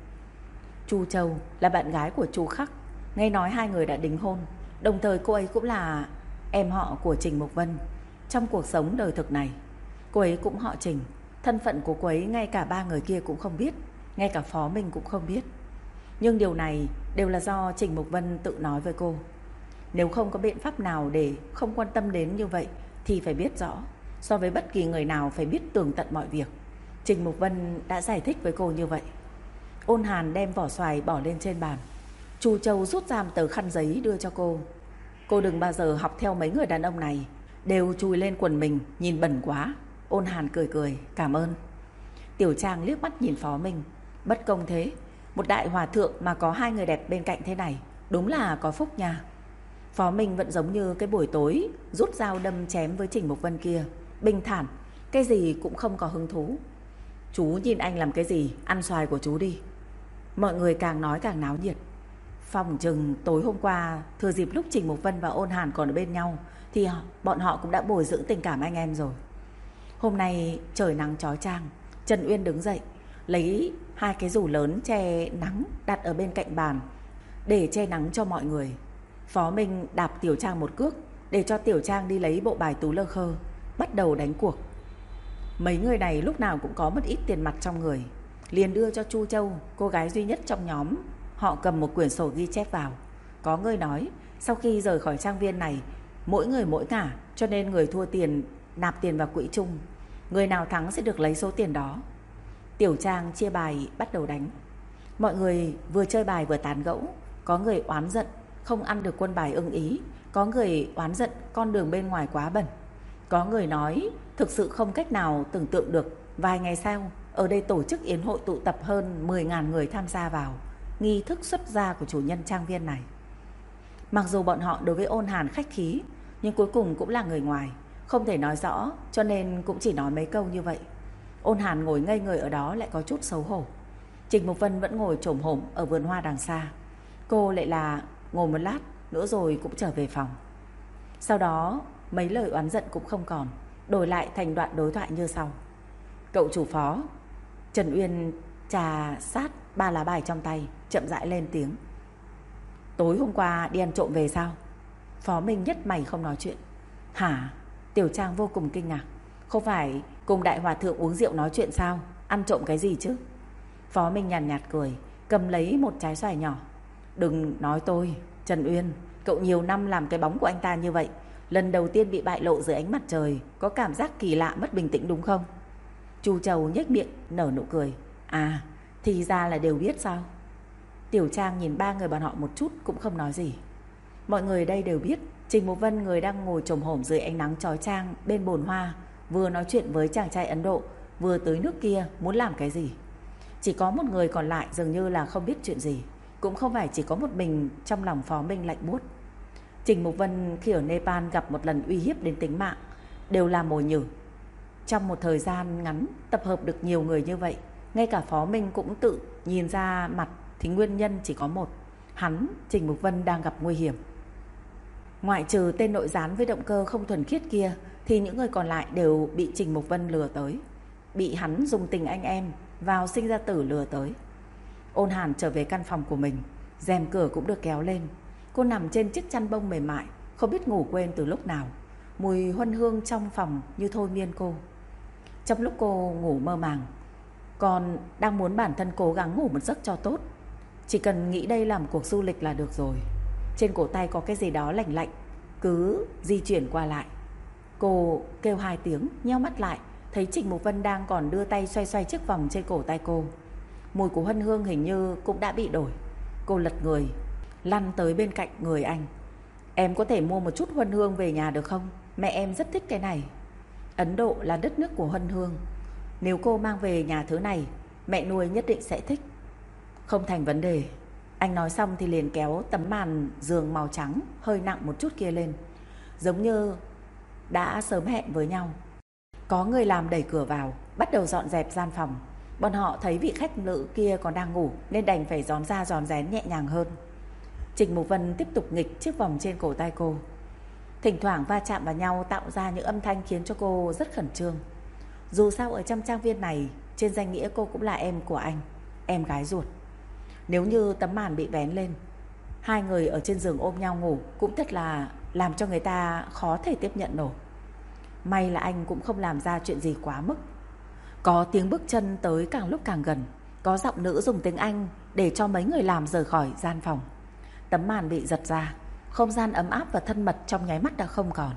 Chu Châu là bạn gái của Chu Khắc, nghe nói 2 người đã đính hôn, đồng thời cô ấy cũng là em họ của Trình Mục Vân. Trong cuộc sống đời thực này, cô ấy cũng họ Trình, thân phận của cô ấy ngay cả 3 người kia cũng không biết, ngay cả Phó Minh cũng không biết. Nhưng điều này đều là do Trình Mục Vân tự nói với cô. Nếu không có biện pháp nào để không quan tâm đến như vậy thì phải biết rõ, so với bất kỳ người nào phải biết tường tận mọi việc. Trình Mục Vân đã giải thích với cô như vậy. Ôn Hàn đem vỏ xoài bỏ lên trên bàn. Chu Châu rút ra một tờ khăn giấy đưa cho cô. Cô đừng bao giờ học theo mấy người đàn ông này, đều chùi lên quần mình, nhìn bẩn quá. Ôn Hàn cười cười, cảm ơn. Tiểu Trang liếc mắt nhìn Phó Minh. Bất công thế, một đại hòa thượng mà có 2 người đẹp bên cạnh thế này, đúng là có phúc nha. Phó Minh vẫn giống như cái buổi tối rút dao đâm chém với Trình Mục Vân kia, bình thản, cái gì cũng không có hứng thú. Chú nhìn anh làm cái gì, ăn xoài của chú đi. Mọi người càng nói càng náo nhiệt. Phòng chừng tối hôm qua thừa dịp lúc Trình Mục Vân và Ôn Hàn còn ở bên nhau thì bọn họ cũng đã bồi dưỡng tình cảm anh em rồi. Hôm nay trời nắng chói chang, Trần Uyên đứng dậy, lấy 2 cái dù lớn che nắng đặt ở bên cạnh bàn để che nắng cho mọi người. Phó Minh đạp Tiểu Trang một cước để cho Tiểu Trang đi lấy bộ bài tú lơ khơ, bắt đầu đánh cuộc. Mấy người này lúc nào cũng có một ít tiền mặt trong người, liền đưa cho Chu Châu, cô gái duy nhất trong nhóm. Họ cầm một quyển sổ ghi chép vào. Có người nói sau khi rời khỏi trang viên này, mỗi người mỗi ngả, cho nên người thua tiền nạp tiền vào quỹ chung, người nào thắng sẽ được lấy số tiền đó. Tiểu Trang chia bài bắt đầu đánh. Mọi người vừa chơi bài vừa tán gẫu. Có người oán giận không ăn được quân bài ưng ý, có người oán giận con đường bên ngoài quá bẩn, có người nói thực sự không cách nào tưởng tượng được vài ngày sau ở đây tổ chức yến hội tụ tập hơn 10.000 người tham gia vào nghi thức xuất gia của chủ nhân trang viên này. Mặc dù bọn họ đối với Ôn Hàn khách khí, nhưng cuối cùng cũng là người ngoài, không thể nói rõ, cho nên cũng chỉ nói mấy câu như vậy. Ôn Hàn ngồi ngây người ở đó lại có chút xấu hổ. Trình Mục Vân vẫn ngồi chồm hổm ở vườn hoa đằng xa. Cô lại là ngồi một lát nữa rồi cũng trở về phòng. Sau đó mấy lời oán giận cũng không còn, đổi lại thành đoạn đối thoại như sau. Cậu chủ Phó. Trần Uyên trà sát 3 lá bài trong tay, chậm rãi lên tiếng. Tối hôm qua đi ăn trộm về sao? Phó Minh nhất mày không nói chuyện. Hả? Tiểu Trang vô cùng kinh ngạc. Không phải cùng đại hòa thượng uống rượu nói chuyện sao? Ăn trộm cái gì chứ? Phó Minh nhàn nhạt cười, cầm lấy một trái xoài nhỏ. Đừng nói tôi, Trần Uyên, cậu nhiều năm làm cái bóng của anh ta như vậy, lần đầu tiên bị bại lộ dưới ánh mặt trời, có cảm giác kỳ lạ mất bình tĩnh đúng không? Chu Châu nhếch miệng nở nụ cười. À, thì ra là đều biết sao? Tiểu Trang nhìn ba người bọn họ một chút cũng không nói gì. Mọi người đây đều biết Trình Mục Vân, người đang ngồi chồm hổm dưới ánh nắng chói chang bên bồn hoa, vừa nói chuyện với chàng trai Ấn Độ, vừa tới nước kia muốn làm cái gì. Chỉ có một người còn lại dường như là không biết chuyện gì. Cũng không phải chỉ có một mình trong lòng Phó Minh lạnh buốt. Trình Mục Vân khi ở Nepal gặp một lần uy hiếp đến tính mạng, đều là mồi nhử. Trong một thời gian ngắn tập hợp được nhiều người như vậy, ngay cả Phó Minh cũng tự nhìn ra mặt thì nguyên nhân chỉ có một: hắn, Trình Mục Vân đang gặp nguy hiểm. Ngoại trừ tên nội gián với động cơ không thuần khiết kia, thì những người còn lại đều bị Trình Mục Vân lừa tới, bị hắn dùng tình anh em vào sinh ra tử lừa tới. Ôn Hàn trở về căn phòng của mình, rèm cửa cũng được kéo lên. Cô nằm trên chiếc chăn bông mềm mại, không biết ngủ quên từ lúc nào. Mùi huân hương trong phòng như thôi miên cô. Trong lúc cô ngủ mơ màng, còn đang muốn bản thân cố gắng ngủ một giấc cho tốt. Chỉ cần nghĩ đây làm cuộc du lịch là được rồi. Trên cổ tay có cái gì đó lạnh lạnh cứ di chuyển qua lại. Cô kêu 2 tiếng, nheo mắt lại, thấy Trình Mục Vân đang còn đưa tay xoay xoay chiếc vòng trên cổ tay cô. Mùi của huân hương hình như cũng đã bị đổi. Cô lật người, lăn tới bên cạnh người anh. Em có thể mua một chút huân hương về nhà được không? Mẹ em rất thích cái này. Ấn Độ là đất nước của huân hương. Nếu cô mang về nhà thứ này, mẹ nuôi nhất định sẽ thích. Không thành vấn đề. Anh nói xong thì liền kéo tấm màn giường màu trắng hơi nặng một chút kia lên, giống như đã sớm hẹn với nhau. Có người làm đẩy cửa vào, bắt đầu dọn dẹp gian phòng. Bọn họ thấy vị khách nữ kia còn đang ngủ nên đành phải gión ra gión rén nhẹ nhàng hơn. Trình Mục Vân tiếp tục nghịch chiếc vòng trên cổ tay cô. Thỉnh thoảng va chạm vào nhau tạo ra những âm thanh khiến cho cô rất khẩn trương. Dù sao ở trong trang viên này, trên danh nghĩa cô cũng là em của anh, em gái ruột. Nếu như tấm màn bị vén lên, 2 người ở trên giường ôm nhau ngủ cũng thật là làm cho người ta khó thể tiếp nhận nổi. May là anh cũng không làm ra chuyện gì quá mức. Có tiếng bước chân tới càng lúc càng gần. Có giọng nữ dùng tiếng Anh để cho mấy người làm rời khỏi gian phòng. Tấm màn bị giật ra, không gian ấm áp và thân mật trong nháy mắt đã không còn.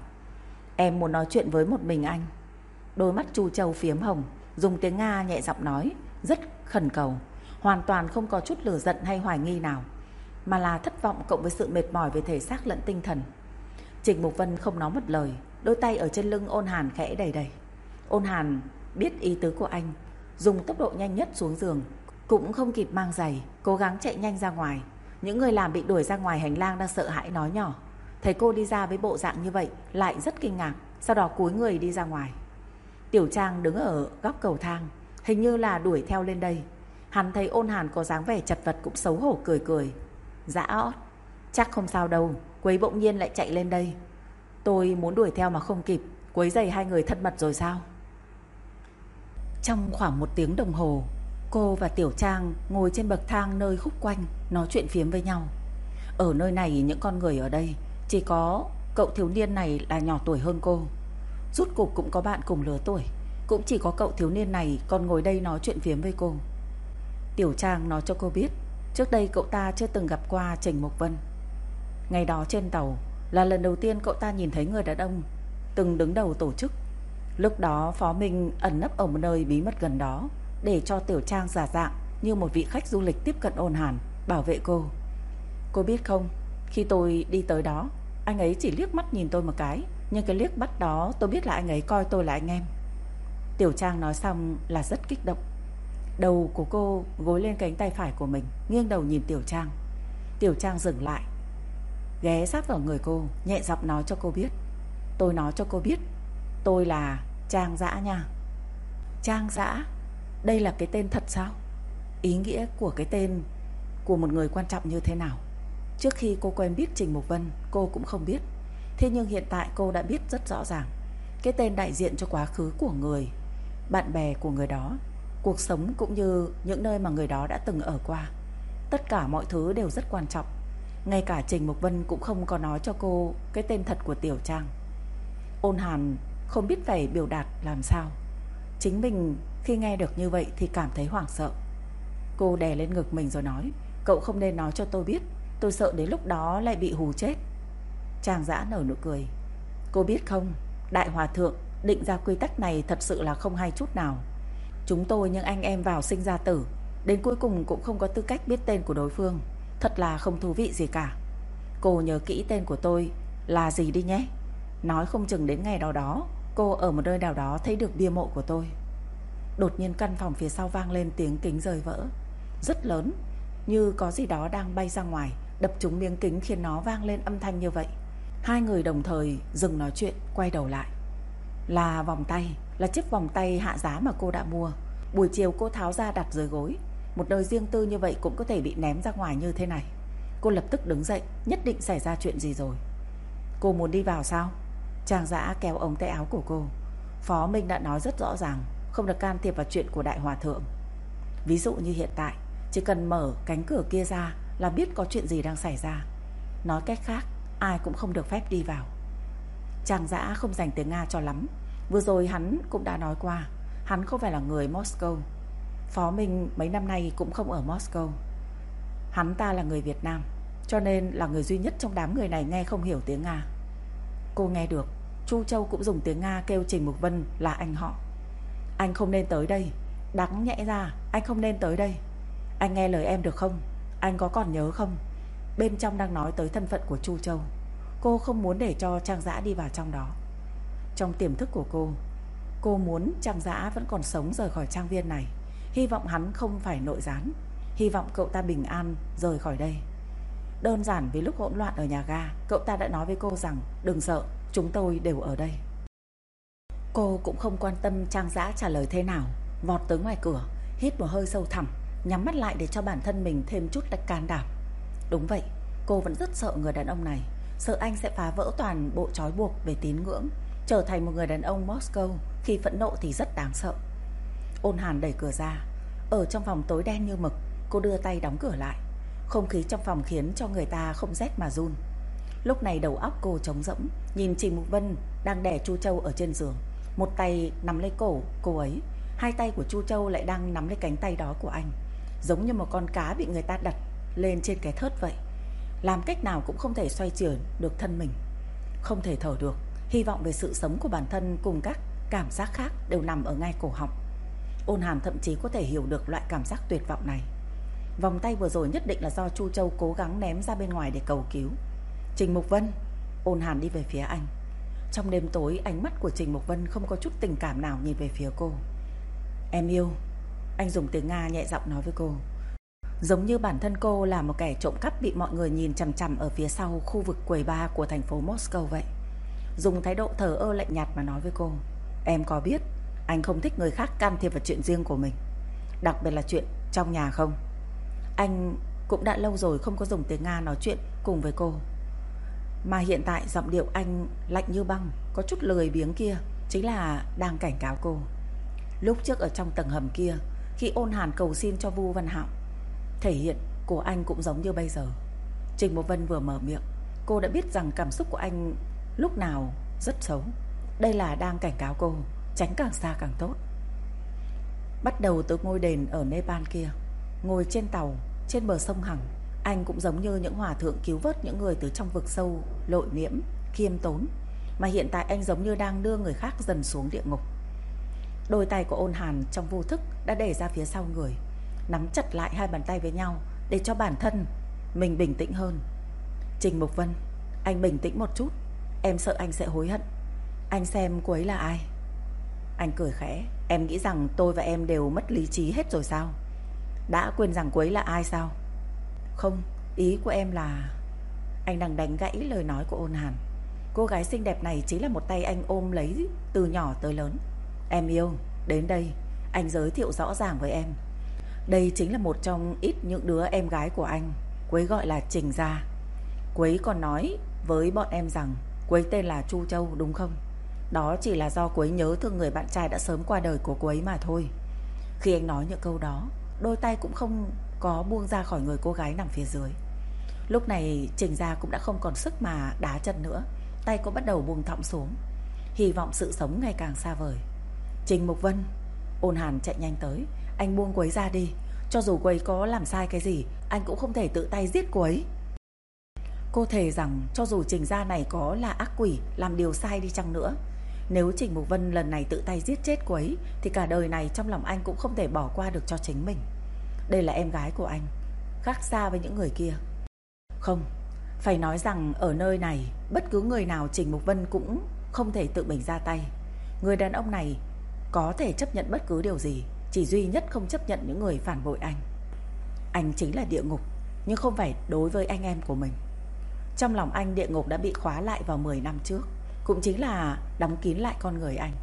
Em muốn nói chuyện với một mình anh. Đôi mắt Chu Châu phiếm hồng, dùng tiếng Nga nhẹ giọng nói, rất khẩn cầu, hoàn toàn không có chút lửa giận hay hoài nghi nào, mà là thất vọng cộng với sự mệt mỏi về thể xác lẫn tinh thần. Trình Mục Vân không nói một lời, đôi tay ở trên lưng Ôn Hàn khẽ đẩy đẩy. Ôn Hàn biết ý tứ của anh, dùng tốc độ nhanh nhất xuống giường, cũng không kịp mang giày, cố gắng chạy nhanh ra ngoài. Những người làm bị đuổi ra ngoài hành lang đang sợ hãi nói nhỏ. Thấy cô đi ra với bộ dạng như vậy lại rất kinh ngạc, sau đó cúi người đi ra ngoài. Tiểu Trang đứng ở góc cầu thang, hình như là đuổi theo lên đây. Hắn thấy Ôn Hàn có dáng vẻ chật vật cũng xấu hổ cười cười. Dã ót, chắc không sao đâu, quấy bỗng nhiên lại chạy lên đây. Tôi muốn đuổi theo mà không kịp, quấy rầy 2 người thân mật rồi sao? Trong khoảng 1 tiếng đồng hồ, cô và Tiểu Trang ngồi trên bậc thang nơi khúc quanh nói chuyện phiếm với nhau. Ở nơi này những con người ở đây chỉ có cậu thiếu niên này là nhỏ tuổi hơn cô. Rút cục cũng có bạn cùng lứa tuổi, cũng chỉ có cậu thiếu niên này còn ngồi đây nói chuyện phiếm với cô. Tiểu Trang nói cho cô biết trước đây cậu ta chưa từng gặp qua Trình Mục Vân. Ngày đó trên tàu là lần đầu tiên cậu ta nhìn thấy người đàn ông từng đứng đầu tổ chức. Lúc đó Phó Minh ẩn nấp ở một nơi bí mật gần đó, để cho Tiểu Trang giả dạng như một vị khách du lịch tiếp cận Ôn Hàn, bảo vệ cô. Cô biết không, khi tôi đi tới đó, anh ấy chỉ liếc mắt nhìn tôi một cái, nhưng cái liếc mắt đó tôi biết là anh ấy coi tôi là anh em. Tiểu Trang nói xong là rất kích động. Đầu của cô gối lên cánh tay phải của mình, nghiêng đầu nhìn Tiểu Trang. Tiểu Trang dừng lại, ghé sát vào người cô, nhẹ giọng nói cho cô biết. Tôi nói cho cô biết, tôi là Trang Dã nha. Trang Dã, đây là cái tên thật sao? Ý nghĩa của cái tên của một người quan trọng như thế nào? Trước khi cô quen biết Trình Mục Vân, cô cũng không biết. Thế nhưng hiện tại cô đã biết rất rõ ràng. Cái tên đại diện cho quá khứ của người, bạn bè của người đó, cuộc sống cũng như những nơi mà người đó đã từng ở qua. Tất cả mọi thứ đều rất quan trọng. Ngay cả Trình Mục Vân cũng không có nói cho cô cái tên thật của Tiểu Trang. Ôn Hàn không biết phải biểu đạt làm sao. Chính mình khi nghe được như vậy thì cảm thấy hoảng sợ. Cô đè lên ngực mình rồi nói, cậu không nên nói cho tôi biết, tôi sợ đến lúc đó lại bị hù chết. Trang Dã nở nụ cười. Cô biết không, Đại Hòa Thượng định ra quy tắc này thật sự là không hay chút nào. Chúng tôi những anh em vào sinh ra tử, đến cuối cùng cũng không có tư cách biết tên của đối phương. Thật là không thú vị gì cả. Cô nhớ kỹ tên của tôi là gì đi nhé. Nói không chừng đến ngày nào đó cô ở một nơi nào đó thấy được bia mộ của tôi. Đột nhiên căn phòng phía sau vang lên tiếng kính rơi vỡ rất lớn, như có gì đó đang bay ra ngoài, đập trúng miếng kính khiến nó vang lên âm thanh như vậy. Hai người đồng thời dừng nói chuyện, quay đầu lại. Là vòng tay, là chiếc vòng tay hạ giá mà cô đã mua. Buổi chiều cô tháo ra đặt dưới gối. Một nơi riêng tư như vậy cũng có thể bị ném ra ngoài như thế này. Cô lập tức đứng dậy, nhất định xảy ra chuyện gì rồi. Cô muốn đi vào sao? Trang Dã kéo ống tay áo của cô. Phó Minh đã nói rất rõ ràng, không được can thiệp vào chuyện của đại hòa thượng. Ví dụ như hiện tại, chỉ cần mở cánh cửa kia ra là biết có chuyện gì đang xảy ra. Nói cách khác, ai cũng không được phép đi vào. Trang Dã không dành tiếng Nga cho lắm. Vừa rồi hắn cũng đã nói qua, hắn không phải là người Moscow. Phó Minh mấy năm nay cũng không ở Moscow. Hắn ta là người Việt Nam, cho nên là người duy nhất trong đám người này nghe không hiểu tiếng Nga. Cô nghe được Chu Châu cũng dùng tiếng Nga kêu Trình Mục Vân là anh họ. Anh không nên tới đây. Đắng nhẽ ra anh không nên tới đây. Anh nghe lời em được không? Anh có còn nhớ không? Bên trong đang nói tới thân phận của Chu Châu. Cô không muốn để cho Trang Dã đi vào trong đó. Trong tiềm thức của cô muốn Trang Dã vẫn còn sống rời khỏi trang viên này. Hy vọng hắn không phải nội gián. Hy vọng cậu ta bình an rời khỏi đây. Đơn giản vì lúc hỗn loạn ở nhà ga, cậu ta đã nói với cô rằng đừng sợ, chúng tôi đều ở đây. Cô cũng không quan tâm Trang Dã trả lời thế nào, vọt tới ngoài cửa, hít một hơi sâu thẳm, nhắm mắt lại để cho bản thân mình thêm chút can đảm. Đúng vậy, cô vẫn rất sợ người đàn ông này, sợ anh sẽ phá vỡ toàn bộ trói buộc về tín ngưỡng, trở thành một người đàn ông Moscow khi phẫn nộ thì rất đáng sợ. Ôn Hàn đẩy cửa ra. Ở trong phòng tối đen như mực, cô đưa tay đóng cửa lại. Không khí trong phòng khiến cho người ta không rét mà run. Lúc này đầu óc cô trống rỗng, nhìn Trình Mục Vân đang đè Chu Châu ở trên giường, một tay nắm lấy cổ cô ấy, hai tay của Chu Châu lại đang nắm lấy cánh tay đó của anh, giống như một con cá bị người ta đặt lên trên cái thớt vậy, làm cách nào cũng không thể xoay chuyển được thân mình, không thể thở được. Hy vọng về sự sống của bản thân cùng các cảm giác khác đều nằm ở ngay cổ họng. Ôn Hàn thậm chí có thể hiểu được loại cảm giác tuyệt vọng này. Vòng tay vừa rồi nhất định là do Chu Châu cố gắng ném ra bên ngoài để cầu cứu. Trình Mục Vân. Ôn Hàn đi về phía anh. Trong đêm tối, ánh mắt của Trình Mục Vân không có chút tình cảm nào nhìn về phía cô. Em yêu. Anh dùng tiếng Nga nhẹ giọng nói với cô, giống như bản thân cô là một kẻ trộm cắp bị mọi người nhìn chằm chằm ở phía sau khu vực quầy bar của thành phố Moscow vậy. Dùng thái độ thờ ơ lạnh nhạt mà nói với cô, em có biết anh không thích người khác can thiệp vào chuyện riêng của mình, đặc biệt là chuyện trong nhà không? Anh cũng đã lâu rồi không có dùng tiếng Nga nói chuyện cùng với cô, mà hiện tại giọng điệu anh lạnh như băng, có chút lười biếng kia chính là đang cảnh cáo cô. Lúc trước ở trong tầng hầm kia, khi Ôn Hàn cầu xin cho Vu Văn Hạo, thể hiện của anh cũng giống như bây giờ. Trình Mục Vân vừa mở miệng, cô đã biết rằng cảm xúc của anh lúc nào rất xấu. Đây là đang cảnh cáo cô tránh càng xa càng tốt. Bắt đầu từ ngôi đền ở Nepal kia, ngồi trên tàu trên bờ sông Hằng, anh cũng giống như những hòa thượng cứu vớt những người từ trong vực sâu, lội liễm, khiêm tốn. Mà hiện tại anh giống như đang đưa người khác dần xuống địa ngục. Đôi tay của Ôn Hàn trong vô thức đã đẩy ra phía sau người, nắm chặt lại hai bàn tay với nhau để cho bản thân mình bình tĩnh hơn. Trình Mục Vân, anh bình tĩnh một chút. Em sợ anh sẽ hối hận. Anh xem cô ấy là ai? Anh cười khẽ. Em nghĩ rằng tôi và em đều mất lý trí hết rồi sao? Đã quên rằng cô ấy là ai sao? Không, ý của em là... Anh đang đánh gãy lời nói của Ôn Hàn. Cô gái xinh đẹp này chính là một tay anh ôm lấy từ nhỏ tới lớn. Em yêu, đến đây anh giới thiệu rõ ràng với em. Đây chính là một trong ít những đứa em gái của anh. Cô ấy gọi là Trình Gia. Cô ấy còn nói với bọn em rằng cô ấy tên là Chu Châu đúng không? Đó chỉ là do cô ấy nhớ thương người bạn trai đã sớm qua đời của cô ấy mà thôi. Khi anh nói những câu đó, đôi tay cũng không có buông ra khỏi người cô gái nằm phía dưới. Lúc này Trình Gia cũng đã không còn sức mà đá chân nữa, tay cũng bắt đầu buông thõng xuống. Hy vọng sự sống ngày càng xa vời. Trình Mục Vân. Ôn Hàn chạy nhanh tới. Anh buông cô ấy ra đi. Cho dù cô ấy có làm sai cái gì, anh cũng không thể tự tay giết cô ấy. Cô thề rằng cho dù Trình Gia này có là ác quỷ, làm điều sai đi chăng nữa, Nếu Trình Mục Vân lần này tự tay giết chết cô ấy thì cả đời này trong lòng anh cũng không thể bỏ qua được cho chính mình. Đây là em gái của anh, khác xa với những người kia. Không, phải nói rằng ở nơi này bất cứ người nào Trình Mục Vân cũng không thể tự mình ra tay. Người đàn ông này có thể chấp nhận bất cứ điều gì, chỉ duy nhất không chấp nhận những người phản bội anh. Anh chính là địa ngục, nhưng không phải đối với anh em của mình. Trong lòng anh, địa ngục đã bị khóa lại vào 10 năm trước, cũng chính là đóng kín lại con người anh.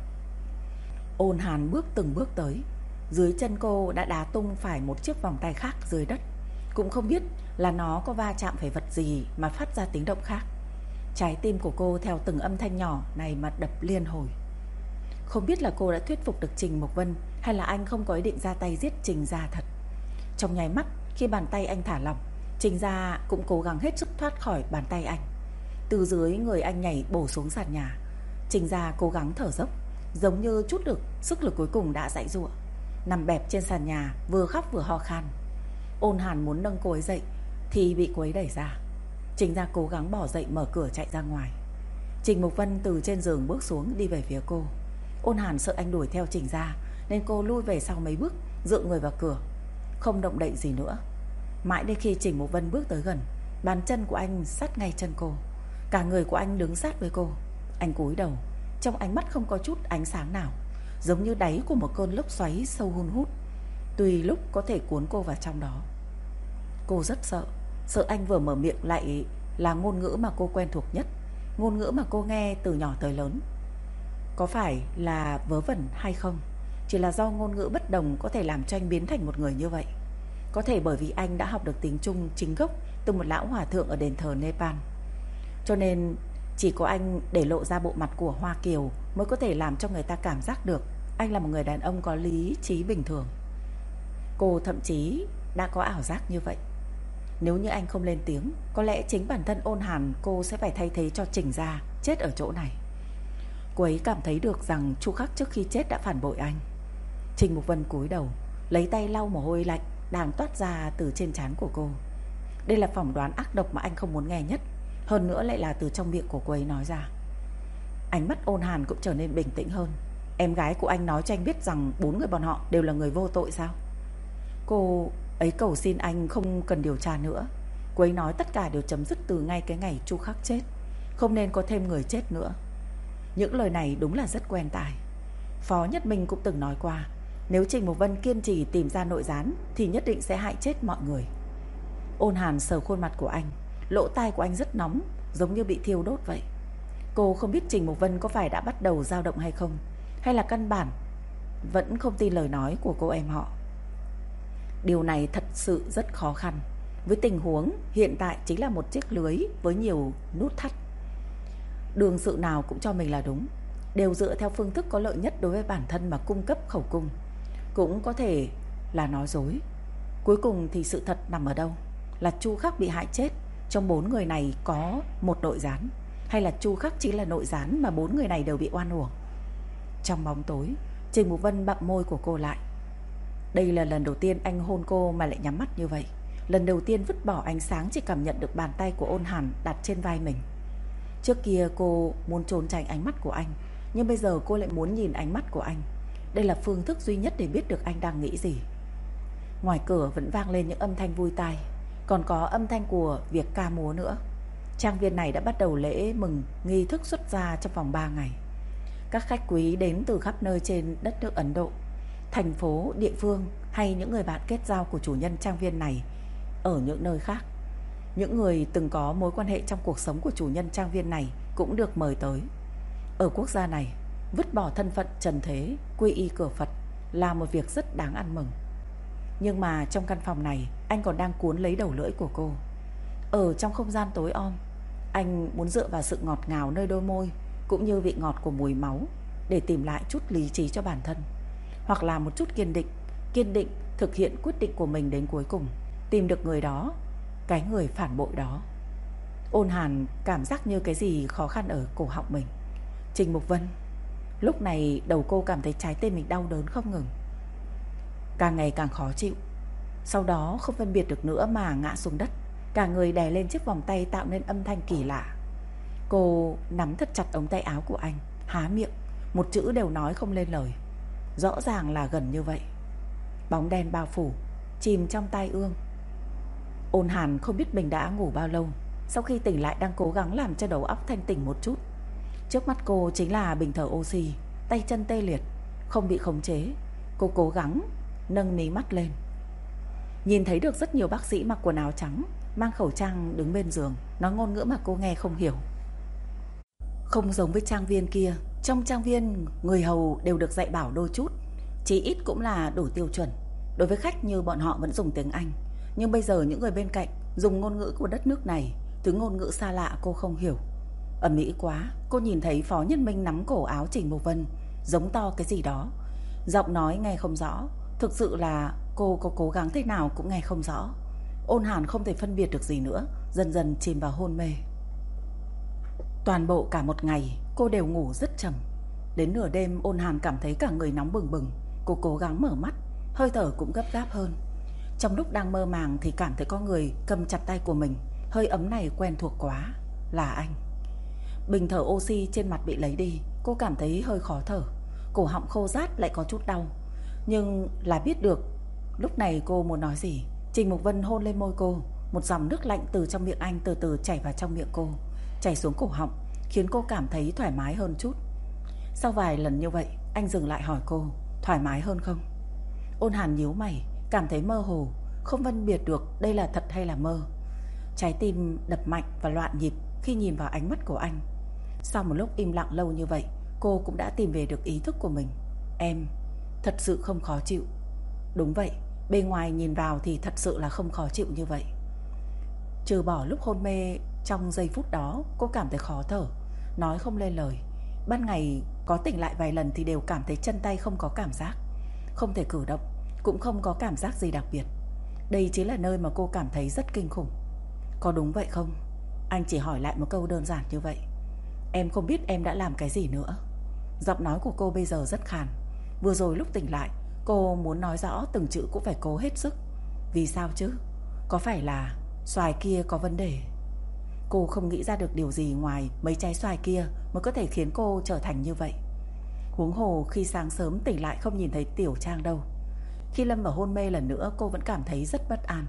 Ôn Hàn bước từng bước tới. Dưới chân cô đã đá tung phải một chiếc vòng tay khác dưới đất. Cũng không biết là nó có va chạm phải vật gì mà phát ra tiếng động khác. Trái tim của cô theo từng âm thanh nhỏ này mà đập liên hồi. Không biết là cô đã thuyết phục được Trình Mục Vân, hay là anh không có ý định ra tay giết Trình Gia thật. Trong nháy mắt khi bàn tay anh thả lỏng, Trình Gia cũng cố gắng hết sức thoát khỏi bàn tay anh. Từ dưới người anh nhảy bổ xuống sàn nhà. Trình Gia cố gắng thở dốc, giống như chút được sức lực cuối cùng đã giãy giụa, nằm bẹp trên sàn nhà, vừa khóc vừa ho khan. Ôn Hàn muốn nâng cô ấy dậy thì bị cô ấy đẩy ra. Trình Gia cố gắng bỏ dậy mở cửa chạy ra ngoài. Trình Mục Vân từ trên giường bước xuống đi về phía cô. Ôn Hàn sợ anh đuổi theo Trình Gia nên cô lui về sau mấy bước, dựa người vào cửa, không động đậy gì nữa. Mãi đến khi Trình Mục Vân bước tới gần, bàn chân của anh sát ngay chân cô. Cả người của anh đứng sát với cô. Anh cúi đầu, trong ánh mắt không có chút ánh sáng nào, giống như đáy của một cơn lốc xoáy sâu hun hút, tùy lúc có thể cuốn cô vào trong đó. Cô rất sợ, sợ anh vừa mở miệng lại là ngôn ngữ mà cô quen thuộc nhất, ngôn ngữ mà cô nghe từ nhỏ tới lớn. Có phải là vớ vẩn hay không, chỉ là do ngôn ngữ bất đồng có thể làm cho anh biến thành một người như vậy. Có thể bởi vì anh đã học được tiếng Trung chính gốc từ một lão hòa thượng ở đền thờ Nepal, cho nên chỉ có anh để lộ ra bộ mặt của Hoa Kiều mới có thể làm cho người ta cảm giác được anh là một người đàn ông có lý trí bình thường. Cô thậm chí đã có ảo giác như vậy. Nếu như anh không lên tiếng, có lẽ chính bản thân Ôn Hàn cô sẽ phải thay thế cho Trình Gia chết ở chỗ này. Cô ấy cảm thấy được rằng Chu Khắc trước khi chết đã phản bội anh. Trình Mục Vân cúi đầu, lấy tay lau mồ hôi lạnh đang toát ra từ trên trán của cô. Đây là phỏng đoán ác độc mà anh không muốn nghe nhất, hơn nữa lại là từ trong miệng của cô ấy nói ra. Ánh mắt Ôn Hàn cũng trở nên bình tĩnh hơn. Em gái của anh nói cho anh biết rằng 4 người bọn họ đều là người vô tội sao? Cô ấy cầu xin anh không cần điều tra nữa. Cô ấy nói tất cả đều chấm dứt từ ngay cái ngày Chu Khắc chết, không nên có thêm người chết nữa. Những lời này đúng là rất quen tai. Phó Nhất Minh cũng từng nói qua, nếu Trình Mục Vân kiên trì tìm ra nội gián thì nhất định sẽ hại chết mọi người. Ôn Hàn sờ khuôn mặt của anh, lỗ tai của anh rất nóng, giống như bị thiêu đốt vậy. Cô không biết Trình Mục Vân có phải đã bắt đầu dao động hay không, hay là căn bản vẫn không tin lời nói của cô em họ. Điều này thật sự rất khó khăn. Với tình huống hiện tại chính là một chiếc lưới với nhiều nút thắt. Đường sự nào cũng cho mình là đúng, đều dựa theo phương thức có lợi nhất đối với bản thân mà cung cấp khẩu cung. Cũng có thể là nói dối. Cuối cùng thì sự thật nằm ở đâu? Là Chu Khắc bị hại chết, trong 4 người này có một nội gián, hay là Chu Khắc chính là nội gián mà 4 người này đều bị oan uổng? Trong bóng tối, Trình Mục Vân bặm môi của cô lại. Đây là lần đầu tiên anh hôn cô mà lại nhắm mắt như vậy. Lần đầu tiên vứt bỏ ánh sáng chỉ cảm nhận được bàn tay của Ôn Hàn đặt trên vai mình. Trước kia cô muốn trốn tránh ánh mắt của anh, nhưng bây giờ cô lại muốn nhìn ánh mắt của anh. Đây là phương thức duy nhất để biết được anh đang nghĩ gì. Ngoài cửa vẫn vang lên những âm thanh vui tai, còn có âm thanh của việc ca múa nữa. Trang viên này đã bắt đầu lễ mừng nghi thức xuất gia trong vòng 3 ngày. Các khách quý đến từ khắp nơi trên đất nước Ấn Độ, thành phố, địa phương hay những người bạn kết giao của chủ nhân trang viên này ở những nơi khác. Những người từng có mối quan hệ trong cuộc sống của chủ nhân trang viên này cũng được mời tới. Ở quốc gia này, vứt bỏ thân phận trần thế, quy y cửa Phật là một việc rất đáng ăn mừng. Nhưng mà trong căn phòng này, anh còn đang cuốn lấy đầu lưỡi của cô. Ở trong không gian tối om, anh muốn dựa vào sự ngọt ngào nơi đôi môi, cũng như vị ngọt của mùi máu, để tìm lại chút lý trí cho bản thân, hoặc là một chút kiên định thực hiện quyết định của mình đến cuối cùng, tìm được người đó, cái người phản bội đó. Ôn Hàn cảm giác như cái gì khó khăn ở cổ họng mình. Trình Mục Vân. Lúc này đầu cô cảm thấy trái tim mình đau đớn không ngừng, càng ngày càng khó chịu. Sau đó không phân biệt được nữa mà ngã xuống đất, cả người đè lên chiếc vòng tay tạo nên âm thanh kỳ lạ. Cô nắm thật chặt ống tay áo của anh, há miệng, một chữ đều nói không lên lời. Rõ ràng là gần như vậy. Bóng đen bao phủ, chìm trong tai ương. Ôn Hàn không biết mình đã ngủ bao lâu. Sau khi tỉnh lại đang cố gắng làm cho đầu óc thanh tỉnh một chút. Trước mắt cô chính là bình thở oxy, tay chân tê liệt, không bị khống chế. Cô cố gắng nâng mí mắt lên, nhìn thấy được rất nhiều bác sĩ mặc quần áo trắng, mang khẩu trang đứng bên giường, nói ngôn ngữ mà cô nghe không hiểu. Không giống với trang viên kia, trong trang viên người hầu đều được dạy bảo đôi chút, chí ít cũng là đủ tiêu chuẩn. Đối với khách như bọn họ vẫn dùng tiếng Anh, nhưng bây giờ những người bên cạnh dùng ngôn ngữ của đất nước này, thứ ngôn ngữ xa lạ cô không hiểu. Ầm ĩ quá, cô nhìn thấy Phó Nhất Minh nắm cổ áo Trình Mục Vân, giống to cái gì đó. Giọng nói nghe không rõ, thực sự là cô có cố gắng thế nào cũng nghe không rõ. Ôn Hàn không thể phân biệt được gì nữa, dần dần chìm vào hôn mê. Toàn bộ cả một ngày cô đều ngủ rất trầm. Đến nửa đêm Ôn Hàn cảm thấy cả người nóng bừng bừng. Cô cố gắng mở mắt, hơi thở cũng gấp gáp hơn. Trong lúc đang mơ màng thì cảm thấy có người cầm chặt tay của mình. Hơi ấm này quen thuộc quá. Là anh. Bình thở oxy trên mặt bị lấy đi. Cô cảm thấy hơi khó thở, cổ họng khô rát lại có chút đau. Nhưng là biết được lúc này cô muốn nói gì. Trình Mục Vân hôn lên môi cô. Một dòng nước lạnh từ trong miệng anh từ từ chảy vào trong miệng cô, chảy xuống cổ họng, khiến cô cảm thấy thoải mái hơn chút. Sau vài lần như vậy, anh dừng lại hỏi cô, thoải mái hơn không? Ôn Hàn nhíu mày, cảm thấy mơ hồ, không phân biệt được đây là thật hay là mơ. Trái tim đập mạnh và loạn nhịp khi nhìn vào ánh mắt của anh. Sau một lúc im lặng lâu như vậy, cô cũng đã tìm về được ý thức của mình. Em thật sự không khó chịu. Đúng vậy, bề ngoài nhìn vào thì thật sự là không khó chịu như vậy. Trừ bỏ lúc hôn mê, trong giây phút đó cô cảm thấy khó thở, nói không lên lời. Ban ngày có tỉnh lại vài lần thì đều cảm thấy chân tay không có cảm giác, không thể cử động, cũng không có cảm giác gì đặc biệt. Đây chính là nơi mà cô cảm thấy rất kinh khủng. Có đúng vậy không? Anh chỉ hỏi lại một câu đơn giản như vậy. Em không biết em đã làm cái gì nữa. Giọng nói của cô bây giờ rất khàn. Vừa rồi lúc tỉnh lại, cô muốn nói rõ từng chữ cũng phải cố hết sức. Vì sao chứ? Có phải là xoài kia có vấn đề? Cô không nghĩ ra được điều gì ngoài mấy trái xoài kia mới có thể khiến cô trở thành như vậy. Huống hồ khi sáng sớm tỉnh lại không nhìn thấy Tiểu Trang đâu. Khi lâm vào hôn mê lần nữa cô vẫn cảm thấy rất bất an.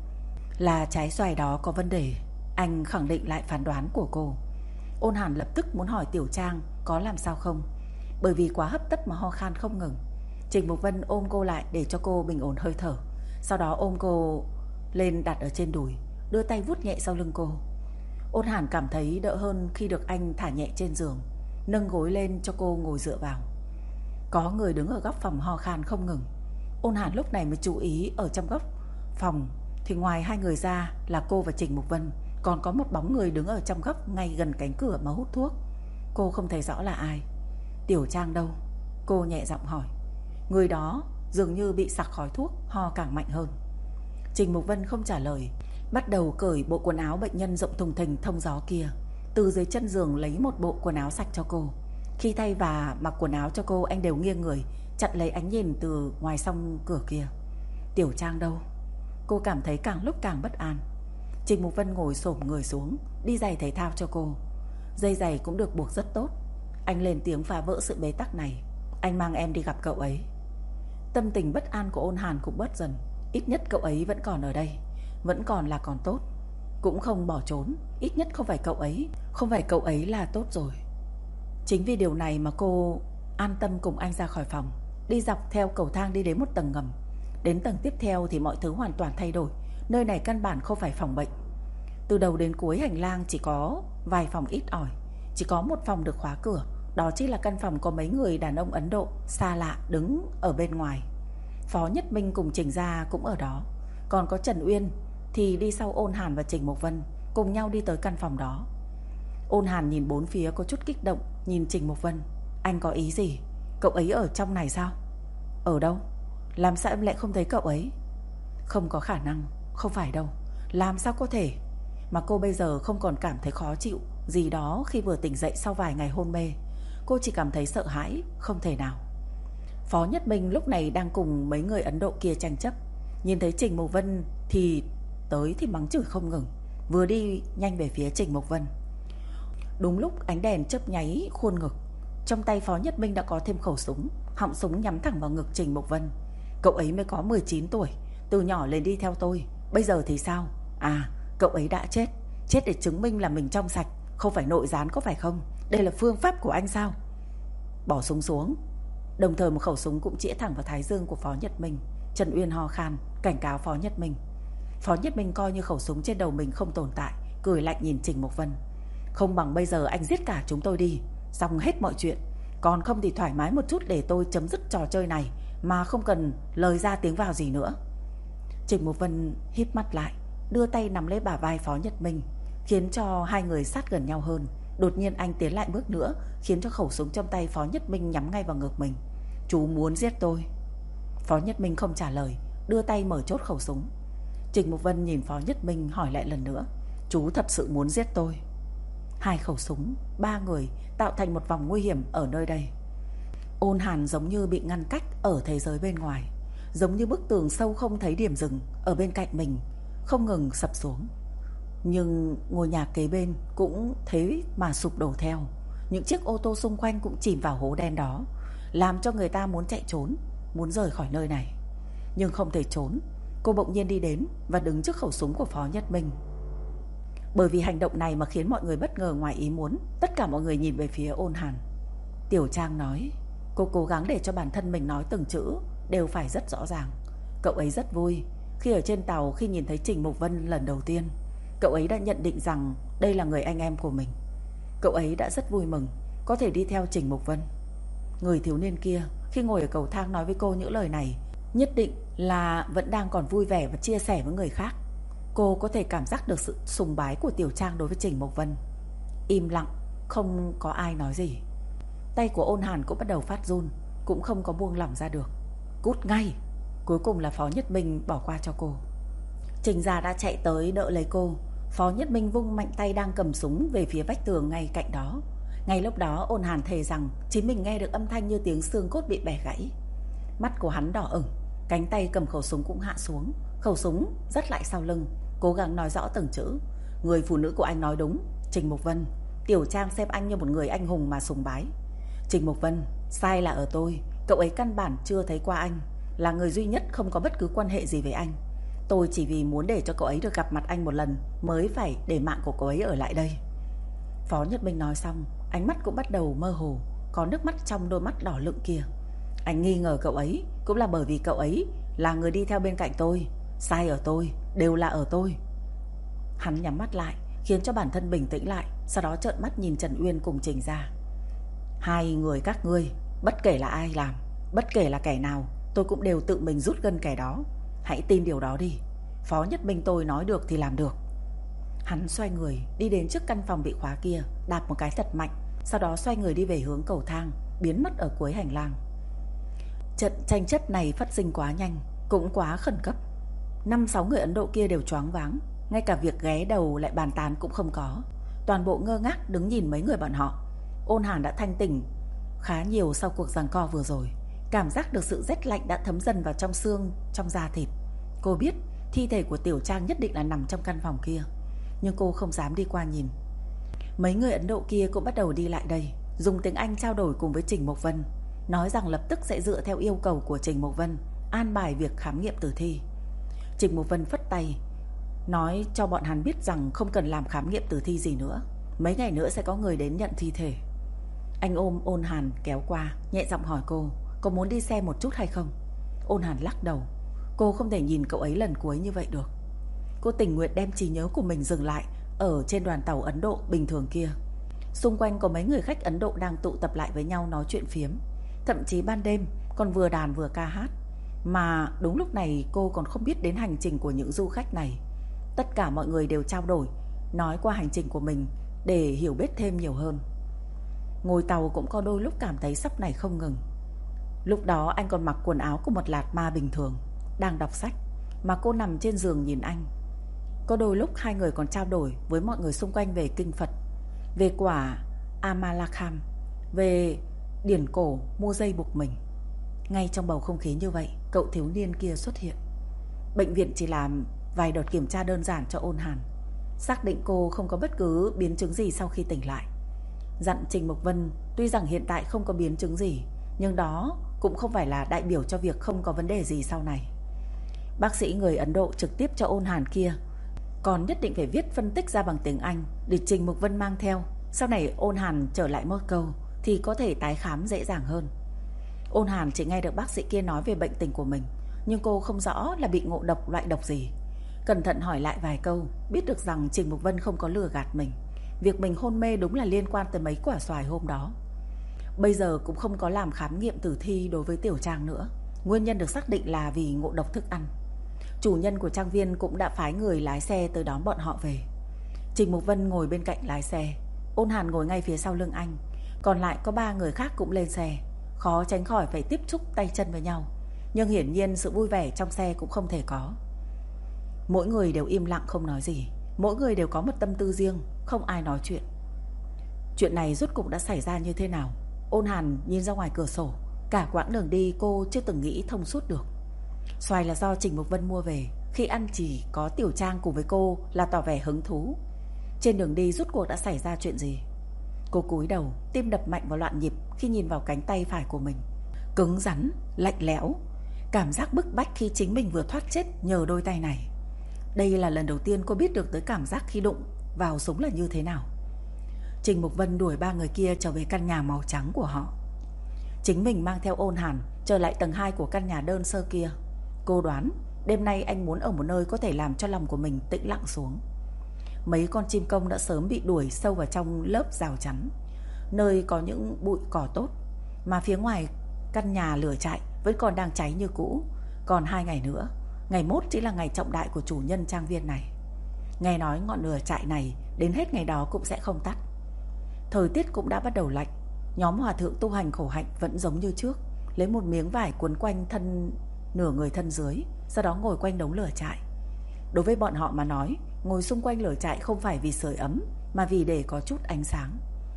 Là trái xoài đó có vấn đề. Anh khẳng định lại phán đoán của cô. Ôn Hàn lập tức muốn hỏi Tiểu Trang có làm sao không, bởi vì quá hấp tấp mà ho khan không ngừng. Trình Mục Vân ôm cô lại để cho cô bình ổn hơi thở, sau đó ôm cô lên đặt ở trên đùi, đưa tay vuốt nhẹ sau lưng cô. Ôn Hàn cảm thấy đỡ hơn khi được anh thả nhẹ trên giường, nâng gối lên cho cô ngồi dựa vào. Có người đứng ở góc phòng ho khan không ngừng. Ôn Hàn lúc này mới chú ý ở trong góc phòng thì ngoài hai người ra là cô và Trình Mục Vân, còn có một bóng người đứng ở trong góc ngay gần cánh cửa mà hút thuốc. Cô không thấy rõ là ai. Tiểu Trang đâu? Cô nhẹ giọng hỏi. Người đó dường như bị sặc khói thuốc, ho càng mạnh hơn. Trình Mục Vân không trả lời, bắt đầu cởi bộ quần áo bệnh nhân rộng thùng thình thông gió kia. Từ dưới chân giường lấy một bộ quần áo sạch cho cô. Khi thay và mặc quần áo cho cô, anh đều nghiêng người chặn lấy ánh nhìn từ ngoài song cửa kia. Tiểu Trang đâu? Cô cảm thấy càng lúc càng bất an. Trình Mục Vân ngồi xổm người xuống, đi giày thể thao cho cô. Dây giày cũng được buộc rất tốt. Anh lên tiếng phá vỡ sự bế tắc này. Anh mang em đi gặp cậu ấy. Tâm tình bất an của Ôn Hàn cũng bớt dần. Ít nhất cậu ấy vẫn còn ở đây, vẫn còn là còn tốt, cũng không bỏ trốn. Ít nhất không phải cậu ấy, không phải cậu ấy là tốt rồi. Chính vì điều này mà cô an tâm cùng anh ra khỏi phòng, đi dọc theo cầu thang đi đến một tầng ngầm. Đến tầng tiếp theo thì mọi thứ hoàn toàn thay đổi. Nơi này căn bản không phải phòng bệnh. Từ đầu đến cuối hành lang chỉ có vài phòng ít ỏi. Chỉ có một phòng được khóa cửa. Đó chính là căn phòng có mấy người đàn ông Ấn Độ xa lạ đứng ở bên ngoài. Phó Nhất Minh cùng Trình Gia cũng ở đó. Còn có Trần Uyên thì đi sau Ôn Hàn và Trình Mục Vân, cùng nhau đi tới căn phòng đó. Ôn Hàn nhìn bốn phía có chút kích động, nhìn Trình Mục Vân. Anh có ý gì? Cậu ấy ở trong này sao? Ở đâu? Làm sao em lại không thấy cậu ấy? Không có khả năng, không phải đâu. Làm sao có thể? Mà cô bây giờ không còn cảm thấy khó chịu gì đó khi vừa tỉnh dậy sau vài ngày hôn mê. Cô chỉ cảm thấy sợ hãi, không thể nào. Phó Nhất Minh lúc này đang cùng mấy người Ấn Độ kia tranh chấp. Nhìn thấy Trình Mục Vân thì tới thì mắng chửi không ngừng, vừa đi nhanh về phía Trình Mục Vân. Đúng lúc ánh đèn chớp nháy khuôn ngực, trong tay Phó Nhất Minh đã có thêm khẩu súng, họng súng nhắm thẳng vào ngực Trình Mục Vân. Cậu ấy mới có 19 tuổi, từ nhỏ lên đi theo tôi, bây giờ thì sao? À, cậu ấy đã chết, chết để chứng minh là mình trong sạch, không phải nội gián có phải không? Đây là phương pháp của anh sao? Bỏ súng xuống. Đồng thời một khẩu súng cũng chĩa thẳng vào thái dương của Phó Nhất Minh. Trần Uyên ho khan, cảnh cáo Phó Nhất Minh. Phó Nhất Minh coi như khẩu súng trên đầu mình không tồn tại, cười lạnh nhìn Trình Mục Vân. Không bằng bây giờ anh giết cả chúng tôi đi, xong hết mọi chuyện. Còn không thì thoải mái một chút để tôi chấm dứt trò chơi này, mà không cần lời ra tiếng vào gì nữa. Trình Mục Vân híp mắt lại, đưa tay nắm lấy bả vai Phó Nhất Minh, khiến cho hai người sát gần nhau hơn. Đột nhiên anh tiến lại bước nữa, khiến cho khẩu súng trong tay Phó Nhất Minh nhắm ngay vào ngực mình. Chú muốn giết tôi? Phó Nhất Minh không trả lời, đưa tay mở chốt khẩu súng. Trình Mục Vân nhìn Phó Nhất Minh hỏi lại lần nữa, chú thật sự muốn giết tôi? Hai khẩu súng, ba người tạo thành một vòng nguy hiểm ở nơi đây. Ôn Hàn giống như bị ngăn cách ở thế giới bên ngoài, giống như bức tường sâu không thấy điểm dừng ở bên cạnh mình, không ngừng sập xuống. Nhưng ngôi nhà kế bên cũng thế mà sụp đổ theo. Những chiếc ô tô xung quanh cũng chìm vào hố đen đó, làm cho người ta muốn chạy trốn, muốn rời khỏi nơi này. Nhưng không thể trốn. Cô bỗng nhiên đi đến và đứng trước khẩu súng của Phó Nhất Minh. Bởi vì hành động này mà khiến mọi người bất ngờ ngoài ý muốn, tất cả mọi người nhìn về phía Ôn Hàn. Tiểu Trang nói, cô cố gắng để cho bản thân mình nói từng chữ đều phải rất rõ ràng. Cậu ấy rất vui khi ở trên tàu, khi nhìn thấy Trình Mục Vân lần đầu tiên, cậu ấy đã nhận định rằng đây là người anh em của mình. Cậu ấy đã rất vui mừng có thể đi theo Trình Mục Vân. Người thiếu niên kia khi ngồi ở cầu thang nói với cô những lời này, nhất định là vẫn đang còn vui vẻ và chia sẻ với người khác. Cô có thể cảm giác được sự sùng bái của Tiểu Trang đối với Trình Mục Vân. Im lặng, không có ai nói gì. Tay của Ôn Hàn cũng bắt đầu phát run, cũng không có buông lỏng ra được. Cút ngay. Cuối cùng là Phó Nhất Minh bỏ qua cho cô. Trình Gia đã chạy tới đỡ lấy cô. Phó Nhất Minh vung mạnh tay đang cầm súng về phía vách tường ngay cạnh đó. Ngay lúc đó Ôn Hàn thề rằng chính mình nghe được âm thanh như tiếng xương cốt bị bẻ gãy. Mắt của hắn đỏ ửng, cánh tay cầm khẩu súng cũng hạ xuống, khẩu súng dắt lại sau lưng, cố gắng nói rõ từng chữ. Người phụ nữ của anh nói đúng, Trình Mục Vân. Tiểu Trang xem anh như một người anh hùng mà sùng bái. Trình Mục Vân, sai là ở tôi. Cậu ấy căn bản chưa thấy qua anh, là người duy nhất không có bất cứ quan hệ gì với anh. Tôi chỉ vì muốn để cho cậu ấy được gặp mặt anh một lần mới phải để mạng của cậu ấy ở lại đây. Phó Nhất Minh nói xong, ánh mắt cũng bắt đầu mơ hồ, có nước mắt trong đôi mắt đỏ lựng kia. Anh nghi ngờ cậu ấy cũng là bởi vì cậu ấy là người đi theo bên cạnh tôi. Sai ở tôi, đều là ở tôi. Hắn nhắm mắt lại, khiến cho bản thân bình tĩnh lại, sau đó trợn mắt nhìn Trần Uyên cùng Trình Gia. Hai người các ngươi, bất kể là ai làm, bất kể là kẻ nào, tôi cũng đều tự mình rút gân kẻ đó. Hãy tin điều đó đi. Phó Nhất Minh tôi nói được thì làm được. Hắn xoay người đi đến trước căn phòng bị khóa kia, đạp một cái thật mạnh, sau đó xoay người đi về hướng cầu thang, biến mất ở cuối hành lang. Trận tranh chấp này phát sinh quá nhanh, cũng quá khẩn cấp. 5-6 người Ấn Độ kia đều choáng váng, ngay cả việc ghé đầu lại bàn tán cũng không có. Toàn bộ ngơ ngác đứng nhìn mấy người bọn họ. Ôn Hàn đã thanh tỉnh khá nhiều sau cuộc giằng co vừa rồi, cảm giác được sự rét lạnh đã thấm dần vào trong xương, trong da thịt. Cô biết thi thể của Tiểu Trang nhất định là nằm trong căn phòng kia, nhưng cô không dám đi qua nhìn. Mấy người Ấn Độ kia cũng bắt đầu đi lại đây, dùng tiếng Anh trao đổi cùng với Trình Mục Vân, nói rằng lập tức sẽ dựa theo yêu cầu của Trình Mục Vân an bài việc khám nghiệm tử thi. Trình Mục Vân phất tay, nói cho bọn hắn biết rằng không cần làm khám nghiệm tử thi gì nữa, mấy ngày nữa sẽ có người đến nhận thi thể. Anh ôm Ôn Hàn kéo qua, nhẹ giọng hỏi cô, có muốn đi xe một chút hay không? Ôn Hàn lắc đầu, cô không thể nhìn cậu ấy lần cuối như vậy được. Cô tình nguyện đem trí nhớ của mình dừng lại ở trên đoàn tàu Ấn Độ bình thường kia. Xung quanh có mấy người khách Ấn Độ đang tụ tập lại với nhau nói chuyện phiếm, thậm chí ban đêm còn vừa đàn vừa ca hát. Mà đúng lúc này cô còn không biết đến hành trình của những du khách này. Tất cả mọi người đều trao đổi, nói qua hành trình của mình để hiểu biết thêm nhiều hơn. Ngồi tàu cũng có đôi lúc cảm thấy sóc này không ngừng. Lúc đó anh còn mặc quần áo của một lạt ma bình thường, đang đọc sách, mà cô nằm trên giường nhìn anh. Có đôi lúc hai người còn trao đổi với mọi người xung quanh về kinh Phật, về quả Amalakam, về điển cổ mua dây buộc mình. Ngay trong bầu không khí như vậy, cậu thiếu niên kia xuất hiện. Bệnh viện chỉ làm vài đợt kiểm tra đơn giản cho Ôn Hàn, xác định cô không có bất cứ biến chứng gì sau khi tỉnh lại. Dặn Trình Mục Vân Tuy rằng hiện tại không có biến chứng gì, nhưng đó cũng không phải là đại biểu cho việc không có vấn đề gì sau này. Bác sĩ người Ấn Độ trực tiếp cho Ôn Hàn kia còn nhất định phải viết phân tích ra bằng tiếng Anh để Trình Mục Vân mang theo. Sau này Ôn Hàn trở lại Moscow thì có thể tái khám dễ dàng hơn. Ôn Hàn chỉ nghe được bác sĩ kia nói về bệnh tình của mình, nhưng cô không rõ là bị ngộ độc loại độc gì. Cẩn thận hỏi lại vài câu, biết được rằng Trình Mục Vân không có lừa gạt mình. Việc mình hôn mê đúng là liên quan tới mấy quả xoài hôm đó. Bây giờ cũng không có làm khám nghiệm tử thi đối với Tiểu Trang nữa. Nguyên nhân được xác định là vì ngộ độc thức ăn. Chủ nhân của trang viên cũng đã phái người lái xe tới đón bọn họ về. Trình Mục Vân ngồi bên cạnh lái xe, Ôn Hàn ngồi ngay phía sau lưng anh. Còn lại có 3 người khác cũng lên xe. Khó tránh khỏi phải tiếp xúc tay chân với nhau, nhưng hiển nhiên sự vui vẻ trong xe cũng không thể có. Mỗi người đều im lặng không nói gì. Mỗi người đều có một tâm tư riêng, không ai nói chuyện. Chuyện này rốt cuộc đã xảy ra như thế nào? Ôn Hàn nhìn ra ngoài cửa sổ. Cả quãng đường đi cô chưa từng nghĩ thông suốt được. Xoài là do Trình Mục Vân mua về. Khi ăn chỉ có Tiểu Trang cùng với cô là tỏ vẻ hứng thú. Trên đường đi rốt cuộc đã xảy ra chuyện gì? Cô cúi đầu, tim đập mạnh và loạn nhịp khi nhìn vào cánh tay phải của mình. Cứng rắn, lạnh lẽo. Cảm giác bức bách khi chính mình vừa thoát chết nhờ đôi tay này. Đây là lần đầu tiên cô biết được tới cảm giác khi đụng vào súng là như thế nào. Trình Mục Vân đuổi 3 người kia trở về căn nhà màu trắng của họ. Chính mình mang theo Ôn Hàn trở lại tầng 2 của căn nhà đơn sơ kia. Cô đoán đêm nay anh muốn ở một nơi có thể làm cho lòng của mình tĩnh lặng xuống. Mấy con chim công đã sớm bị đuổi sâu vào trong lớp rào chắn, nơi có những bụi cỏ tốt. Mà phía ngoài căn nhà lửa trại vẫn còn đang cháy như cũ. Còn 2 ngày nữa, ngày mốt chính là ngày trọng đại của chủ nhân trang viên này. Nghe nói ngọn lửa trại này đến hết ngày đó cũng sẽ không tắt. Thời tiết cũng đã bắt đầu lạnh. Nhóm hòa thượng tu hành khổ hạnh vẫn giống như trước, lấy một miếng vải quấn quanh thân nửa người thân dưới, sau đó ngồi quanh đống lửa trại. Đối với bọn họ mà nói, ngồi xung quanh lửa trại không phải vì sưởi ấm, mà vì để có chút ánh sáng.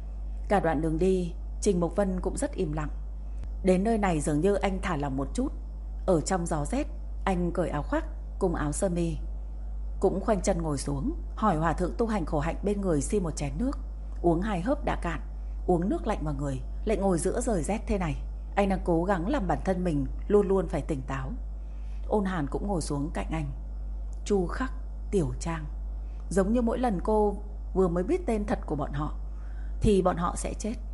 Cả đoạn đường đi, Trình Mục Vân cũng rất im lặng. Đến nơi này dường như anh thả lỏng một chút. Ở trong gió rét, anh cởi áo khoác cùng áo sơ mi, cũng khoanh chân ngồi xuống, hỏi hòa thượng tu hành khổ hạnh bên người xin một chén nước. Uống 2 hớp đã cạn. Uống nước lạnh vào người, lại ngồi giữa trời rét thế này. Anh đang cố gắng làm bản thân mình luôn luôn phải tỉnh táo. Ôn Hàn cũng ngồi xuống cạnh anh. Chu Khắc, Tiểu Trang. Giống như mỗi lần cô vừa mới biết tên thật của bọn họ thì bọn họ sẽ chết.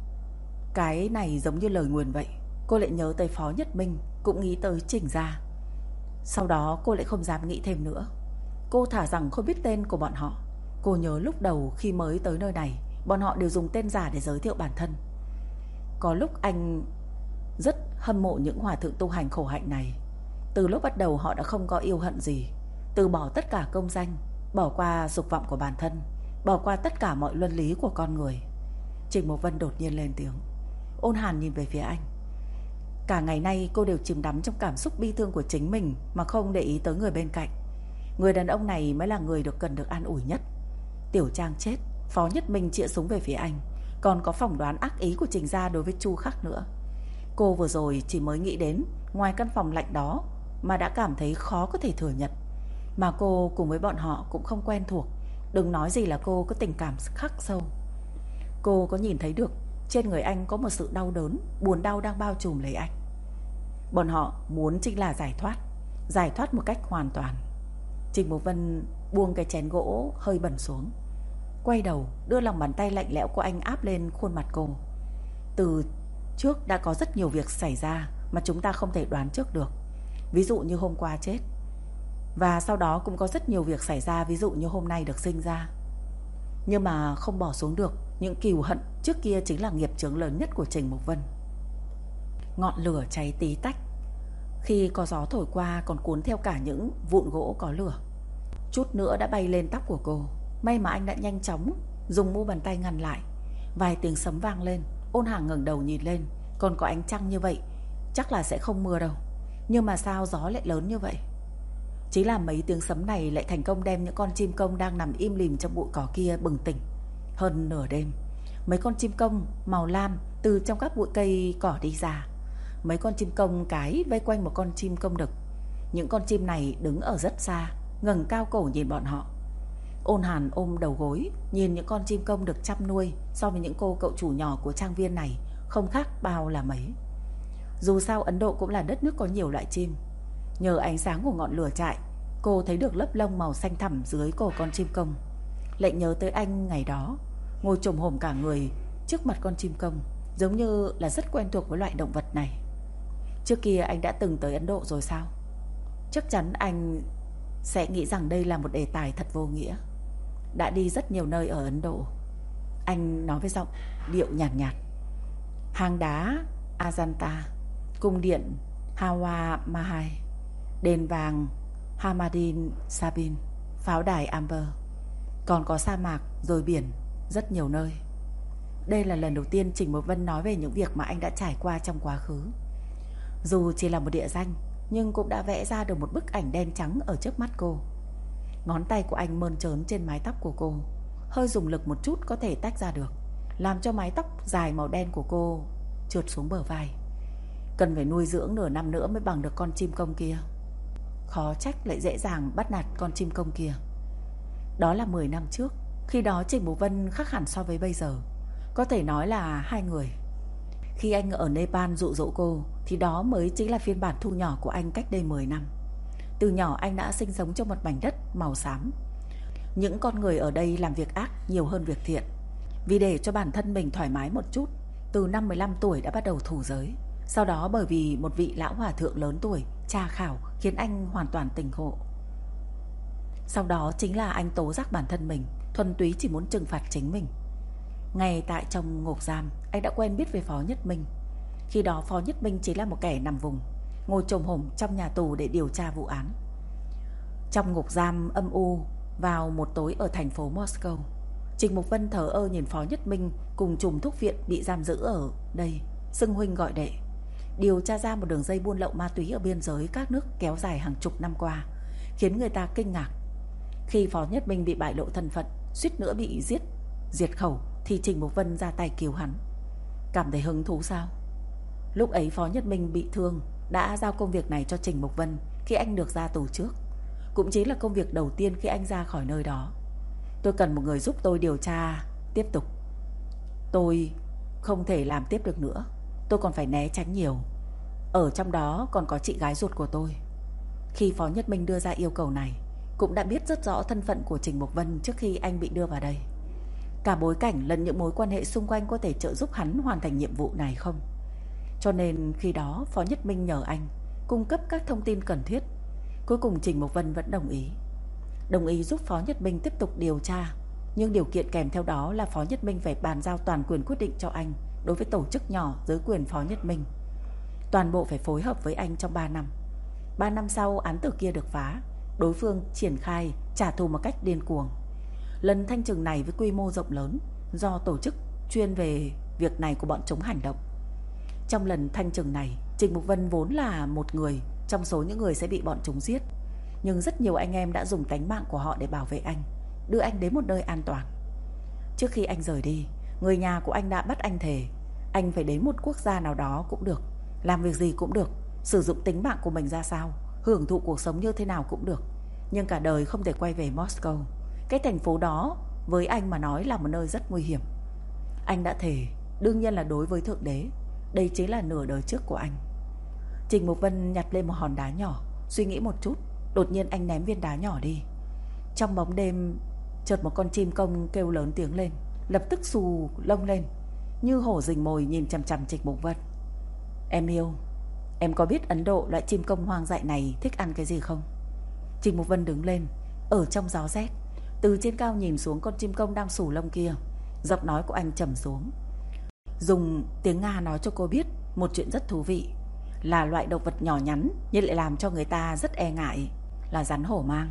Cái này giống như lời nguyền vậy. Cô lại nhớ tới Phó Nhất Minh, cũng nghĩ tới Trình Gia. Sau đó cô lại không dám nghĩ thêm nữa. Cô thả rằng không biết tên của bọn họ. Cô nhớ lúc đầu khi mới tới nơi này, bọn họ đều dùng tên giả để giới thiệu bản thân. Có lúc anh rất hâm mộ những hòa thượng tu hành khổ hạnh này. Từ lúc bắt đầu họ đã không có yêu hận gì, từ bỏ tất cả công danh, bỏ qua dục vọng của bản thân, bỏ qua tất cả mọi luân lý của con người. Trình Mục Vân đột nhiên lên tiếng. Ôn Hàn nhìn về phía anh. Cả ngày nay cô đều chìm đắm trong cảm xúc bi thương của chính mình mà không để ý tới người bên cạnh. Người đàn ông này mới là người cần được an ủi nhất. Tiểu Trang chết, Phó Nhất Minh chĩa súng về phía anh, còn có phỏng đoán ác ý của Trình Gia đối với Chu Khắc nữa. Cô vừa rồi chỉ mới nghĩ đến ngoài căn phòng lạnh đó mà đã cảm thấy khó có thể thừa nhận. Mà cô cùng với bọn họ cũng không quen thuộc, đừng nói gì là cô có tình cảm khắc sâu. Cô có nhìn thấy được trên người anh có một sự đau đớn, buồn đau đang bao trùm lấy anh. Bọn họ muốn chính là giải thoát một cách hoàn toàn. Trình Mục Vân buông cái chén gỗ hơi bẩn xuống, quay đầu đưa lòng bàn tay lạnh lẽo của anh áp lên khuôn mặt cô. Từ trước đã có rất nhiều việc xảy ra mà chúng ta không thể đoán trước được. Ví dụ như hôm qua chết, và sau đó cũng có rất nhiều việc xảy ra, ví dụ như hôm nay được sinh ra. Nhưng mà không bỏ xuống được những cừu hận trước kia chính là nghiệp chướng lớn nhất của Trình Mục Vân. Ngọn lửa cháy tí tách, khi có gió thổi qua còn cuốn theo cả những vụn gỗ có lửa. Chút nữa đã bay lên tóc của cô. May mà anh đã nhanh chóng dùng mu bàn tay ngăn lại. Vài tiếng sấm vang lên. Ôn Hàn ngẩng đầu nhìn lên. Còn có ánh trăng như vậy chắc là sẽ không mưa đâu. Nhưng mà sao gió lại lớn như vậy? Chỉ là mấy tiếng sấm này lại thành công đem những con chim công đang nằm im lìm trong bụi cỏ kia bừng tỉnh. Hơn nửa đêm, mấy con chim công màu lam từ trong các bụi cây cỏ đi ra. Mấy con chim công cái vây quanh một con chim công đực. Những con chim này đứng ở rất xa, ngẩng cao cổ nhìn bọn họ. Ôn Hàn ôm đầu gối nhìn những con chim công được chăm nuôi. So với những cô cậu chủ nhỏ của trang viên này, không khác bao là mấy. Dù sao Ấn Độ cũng là đất nước có nhiều loại chim. Nhờ ánh sáng của ngọn lửa trại, cô thấy được lớp lông màu xanh thẳm dưới cổ con chim công. Lại nhớ tới anh ngày đó ngồi chồm hổm cả người trước mặt con chim công, giống như là rất quen thuộc với loại động vật này. Trước kia anh đã từng tới Ấn Độ rồi sao? Chắc chắn anh sẽ nghĩ rằng đây là một đề tài thật vô nghĩa. Đã đi rất nhiều nơi ở Ấn Độ, anh nói với giọng điệu nhàn nhạt. Hang đá Ajanta, cung điện Hawa Mahal, đền vàng Hamadin Sabin, pháo đài Amber, còn có sa mạc rồi biển, rất nhiều nơi. Đây là lần đầu tiên Trình Một Vân nói về những việc mà anh đã trải qua trong quá khứ. Dù chỉ là một địa danh, nhưng cũng đã vẽ ra được một bức ảnh đen trắng ở trước mắt cô. Ngón tay của anh mơn trớn trên mái tóc của cô, hơi dùng lực một chút có thể tách ra được, làm cho mái tóc dài màu đen của cô trượt xuống bờ vai. Cần phải nuôi dưỡng nửa năm nữa mới bằng được con chim công kia. Khó trách lại dễ dàng bắt nạt con chim công kia. Đó là 10 năm trước. Khi đó Trình Bố Vân khác hẳn so với bây giờ. Có thể nói là hai người. Khi anh ở Nepal dụ dỗ cô, thì đó mới chính là phiên bản thu nhỏ của anh cách đây 10 năm. Từ nhỏ anh đã sinh sống trong một mảnh đất màu xám. Những con người ở đây làm việc ác nhiều hơn việc thiện. Vì để cho bản thân mình thoải mái một chút, từ năm 15 tuổi đã bắt đầu thủ giới. Sau đó bởi vì một vị lão hòa thượng lớn tuổi tra khảo khiến anh hoàn toàn tỉnh ngộ. Sau đó chính là anh tố giác bản thân mình thuần túy chỉ muốn trừng phạt chính mình. Ngay tại trong ngục giam, anh đã quen biết với Phó Nhất Minh. Khi đó Phó Nhất Minh chỉ là một kẻ nằm vùng, ngồi chồm hổm trong nhà tù để điều tra vụ án. Trong ngục giam âm u vào một tối ở thành phố Moscow, Trình Mục Vân thờ ơ nhìn Phó Nhất Minh cùng trùm thuốc viện bị giam giữ ở đây xưng huynh gọi đệ, điều tra ra một đường dây buôn lậu ma túy ở biên giới các nước kéo dài hàng chục năm qua, khiến người ta kinh ngạc. Khi Phó Nhất Minh bị bại lộ thân phận, suýt nữa bị diệt khẩu, thì Trình Mục Vân ra tay cứu hắn. Cảm thấy hứng thú sao? Lúc ấy Phó Nhất Minh bị thương, đã giao công việc này cho Trình Mục Vân khi anh được ra tù trước. Cũng chính là công việc đầu tiên khi anh ra khỏi nơi đó. Tôi cần một người giúp tôi điều tra tiếp tục. Tôi không thể làm tiếp được nữa. Tôi còn phải né tránh nhiều. Ở trong đó còn có chị gái ruột của tôi. Khi Phó Nhất Minh đưa ra yêu cầu này, cũng đã biết rất rõ thân phận của Trình Mục Vân trước khi anh bị đưa vào đây. Cả bối cảnh lẫn những mối quan hệ xung quanh có thể trợ giúp hắn hoàn thành nhiệm vụ này không. Cho nên khi đó Phó Nhất Minh nhờ anh cung cấp các thông tin cần thiết. Cuối cùng Trình Mục Vân vẫn đồng ý giúp Phó Nhất Minh tiếp tục điều tra. Nhưng điều kiện kèm theo đó là Phó Nhất Minh phải bàn giao toàn quyền quyết định cho anh đối với tổ chức nhỏ dưới quyền Phó Nhất Minh. Toàn bộ phải phối hợp với anh trong 3 năm. 3 năm sau án tử kia được phá, đối phương triển khai trả thù một cách điên cuồng. Lần thanh trừng này với quy mô rộng lớn, do tổ chức chuyên về việc này của bọn chúng hành động. Trong lần thanh trừng này, Trình Mục Vân vốn là một người trong số những người sẽ bị bọn chúng giết. Nhưng rất nhiều anh em đã dùng tánh mạng của họ để bảo vệ anh, đưa anh đến một nơi an toàn. Trước khi anh rời đi, người nhà của anh đã bắt anh thề anh phải đến một quốc gia nào đó cũng được, làm việc gì cũng được, sử dụng tính mạng của mình ra sao, hưởng thụ cuộc sống như thế nào cũng được, nhưng cả đời không thể quay về Moscow. Cái thành phố đó với anh mà nói là một nơi rất nguy hiểm. Anh đã thề, đương nhiên là đối với Thượng Đế. Đây chính là nửa đời trước của anh. Trình Mục Vân nhặt lên một hòn đá nhỏ, suy nghĩ một chút, đột nhiên anh ném viên đá nhỏ đi. Trong bóng đêm, chợt một con chim công kêu lớn tiếng lên, lập tức xù lông lên, như hổ rình mồi nhìn chằm chằm Trình Mục Vân. Em yêu, em có biết Ấn Độ loại chim công hoang dại này thích ăn cái gì không? Trình Mục Vân đứng lên, ở trong gió rét, từ trên cao nhìn xuống con chim công đang xù lông kia. Giọng nói của anh trầm xuống, dùng tiếng Nga nói cho cô biết một chuyện rất thú vị. Là loại động vật nhỏ nhắn nhưng lại làm cho người ta rất e ngại, là rắn hổ mang.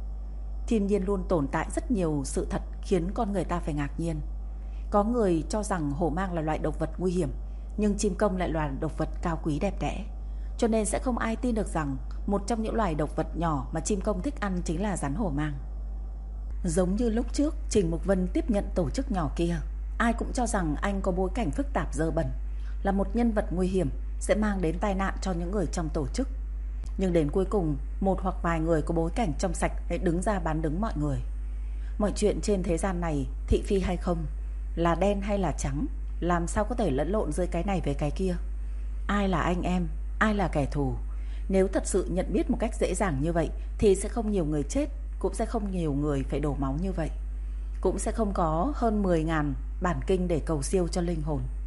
Thiên nhiên luôn tồn tại rất nhiều sự thật khiến con người ta phải ngạc nhiên. Có người cho rằng hổ mang là loại động vật nguy hiểm, nhưng chim công lại là động vật cao quý đẹp đẽ. Cho nên sẽ không ai tin được rằng một trong những loài động vật nhỏ mà chim công thích ăn chính là rắn hổ mang. Giống như lúc trước Trình Mục Vân tiếp nhận tổ chức nhỏ kia, ai cũng cho rằng anh có bối cảnh phức tạp dơ bẩn, là một nhân vật nguy hiểm, sẽ mang đến tai nạn cho những người trong tổ chức. Nhưng đến cuối cùng, một hoặc vài người có bối cảnh trong sạch để đứng ra bán đứng mọi người. Mọi chuyện trên thế gian này, thị phi hay không, là đen hay là trắng, làm sao có thể lẫn lộn giữa cái này với cái kia. Ai là anh em, ai là kẻ thù? Nếu thật sự nhận biết một cách dễ dàng như vậy thì sẽ không nhiều người chết, cũng sẽ không nhiều người phải đổ máu như vậy, cũng sẽ không có hơn 10.000 bản kinh để cầu siêu cho linh hồn.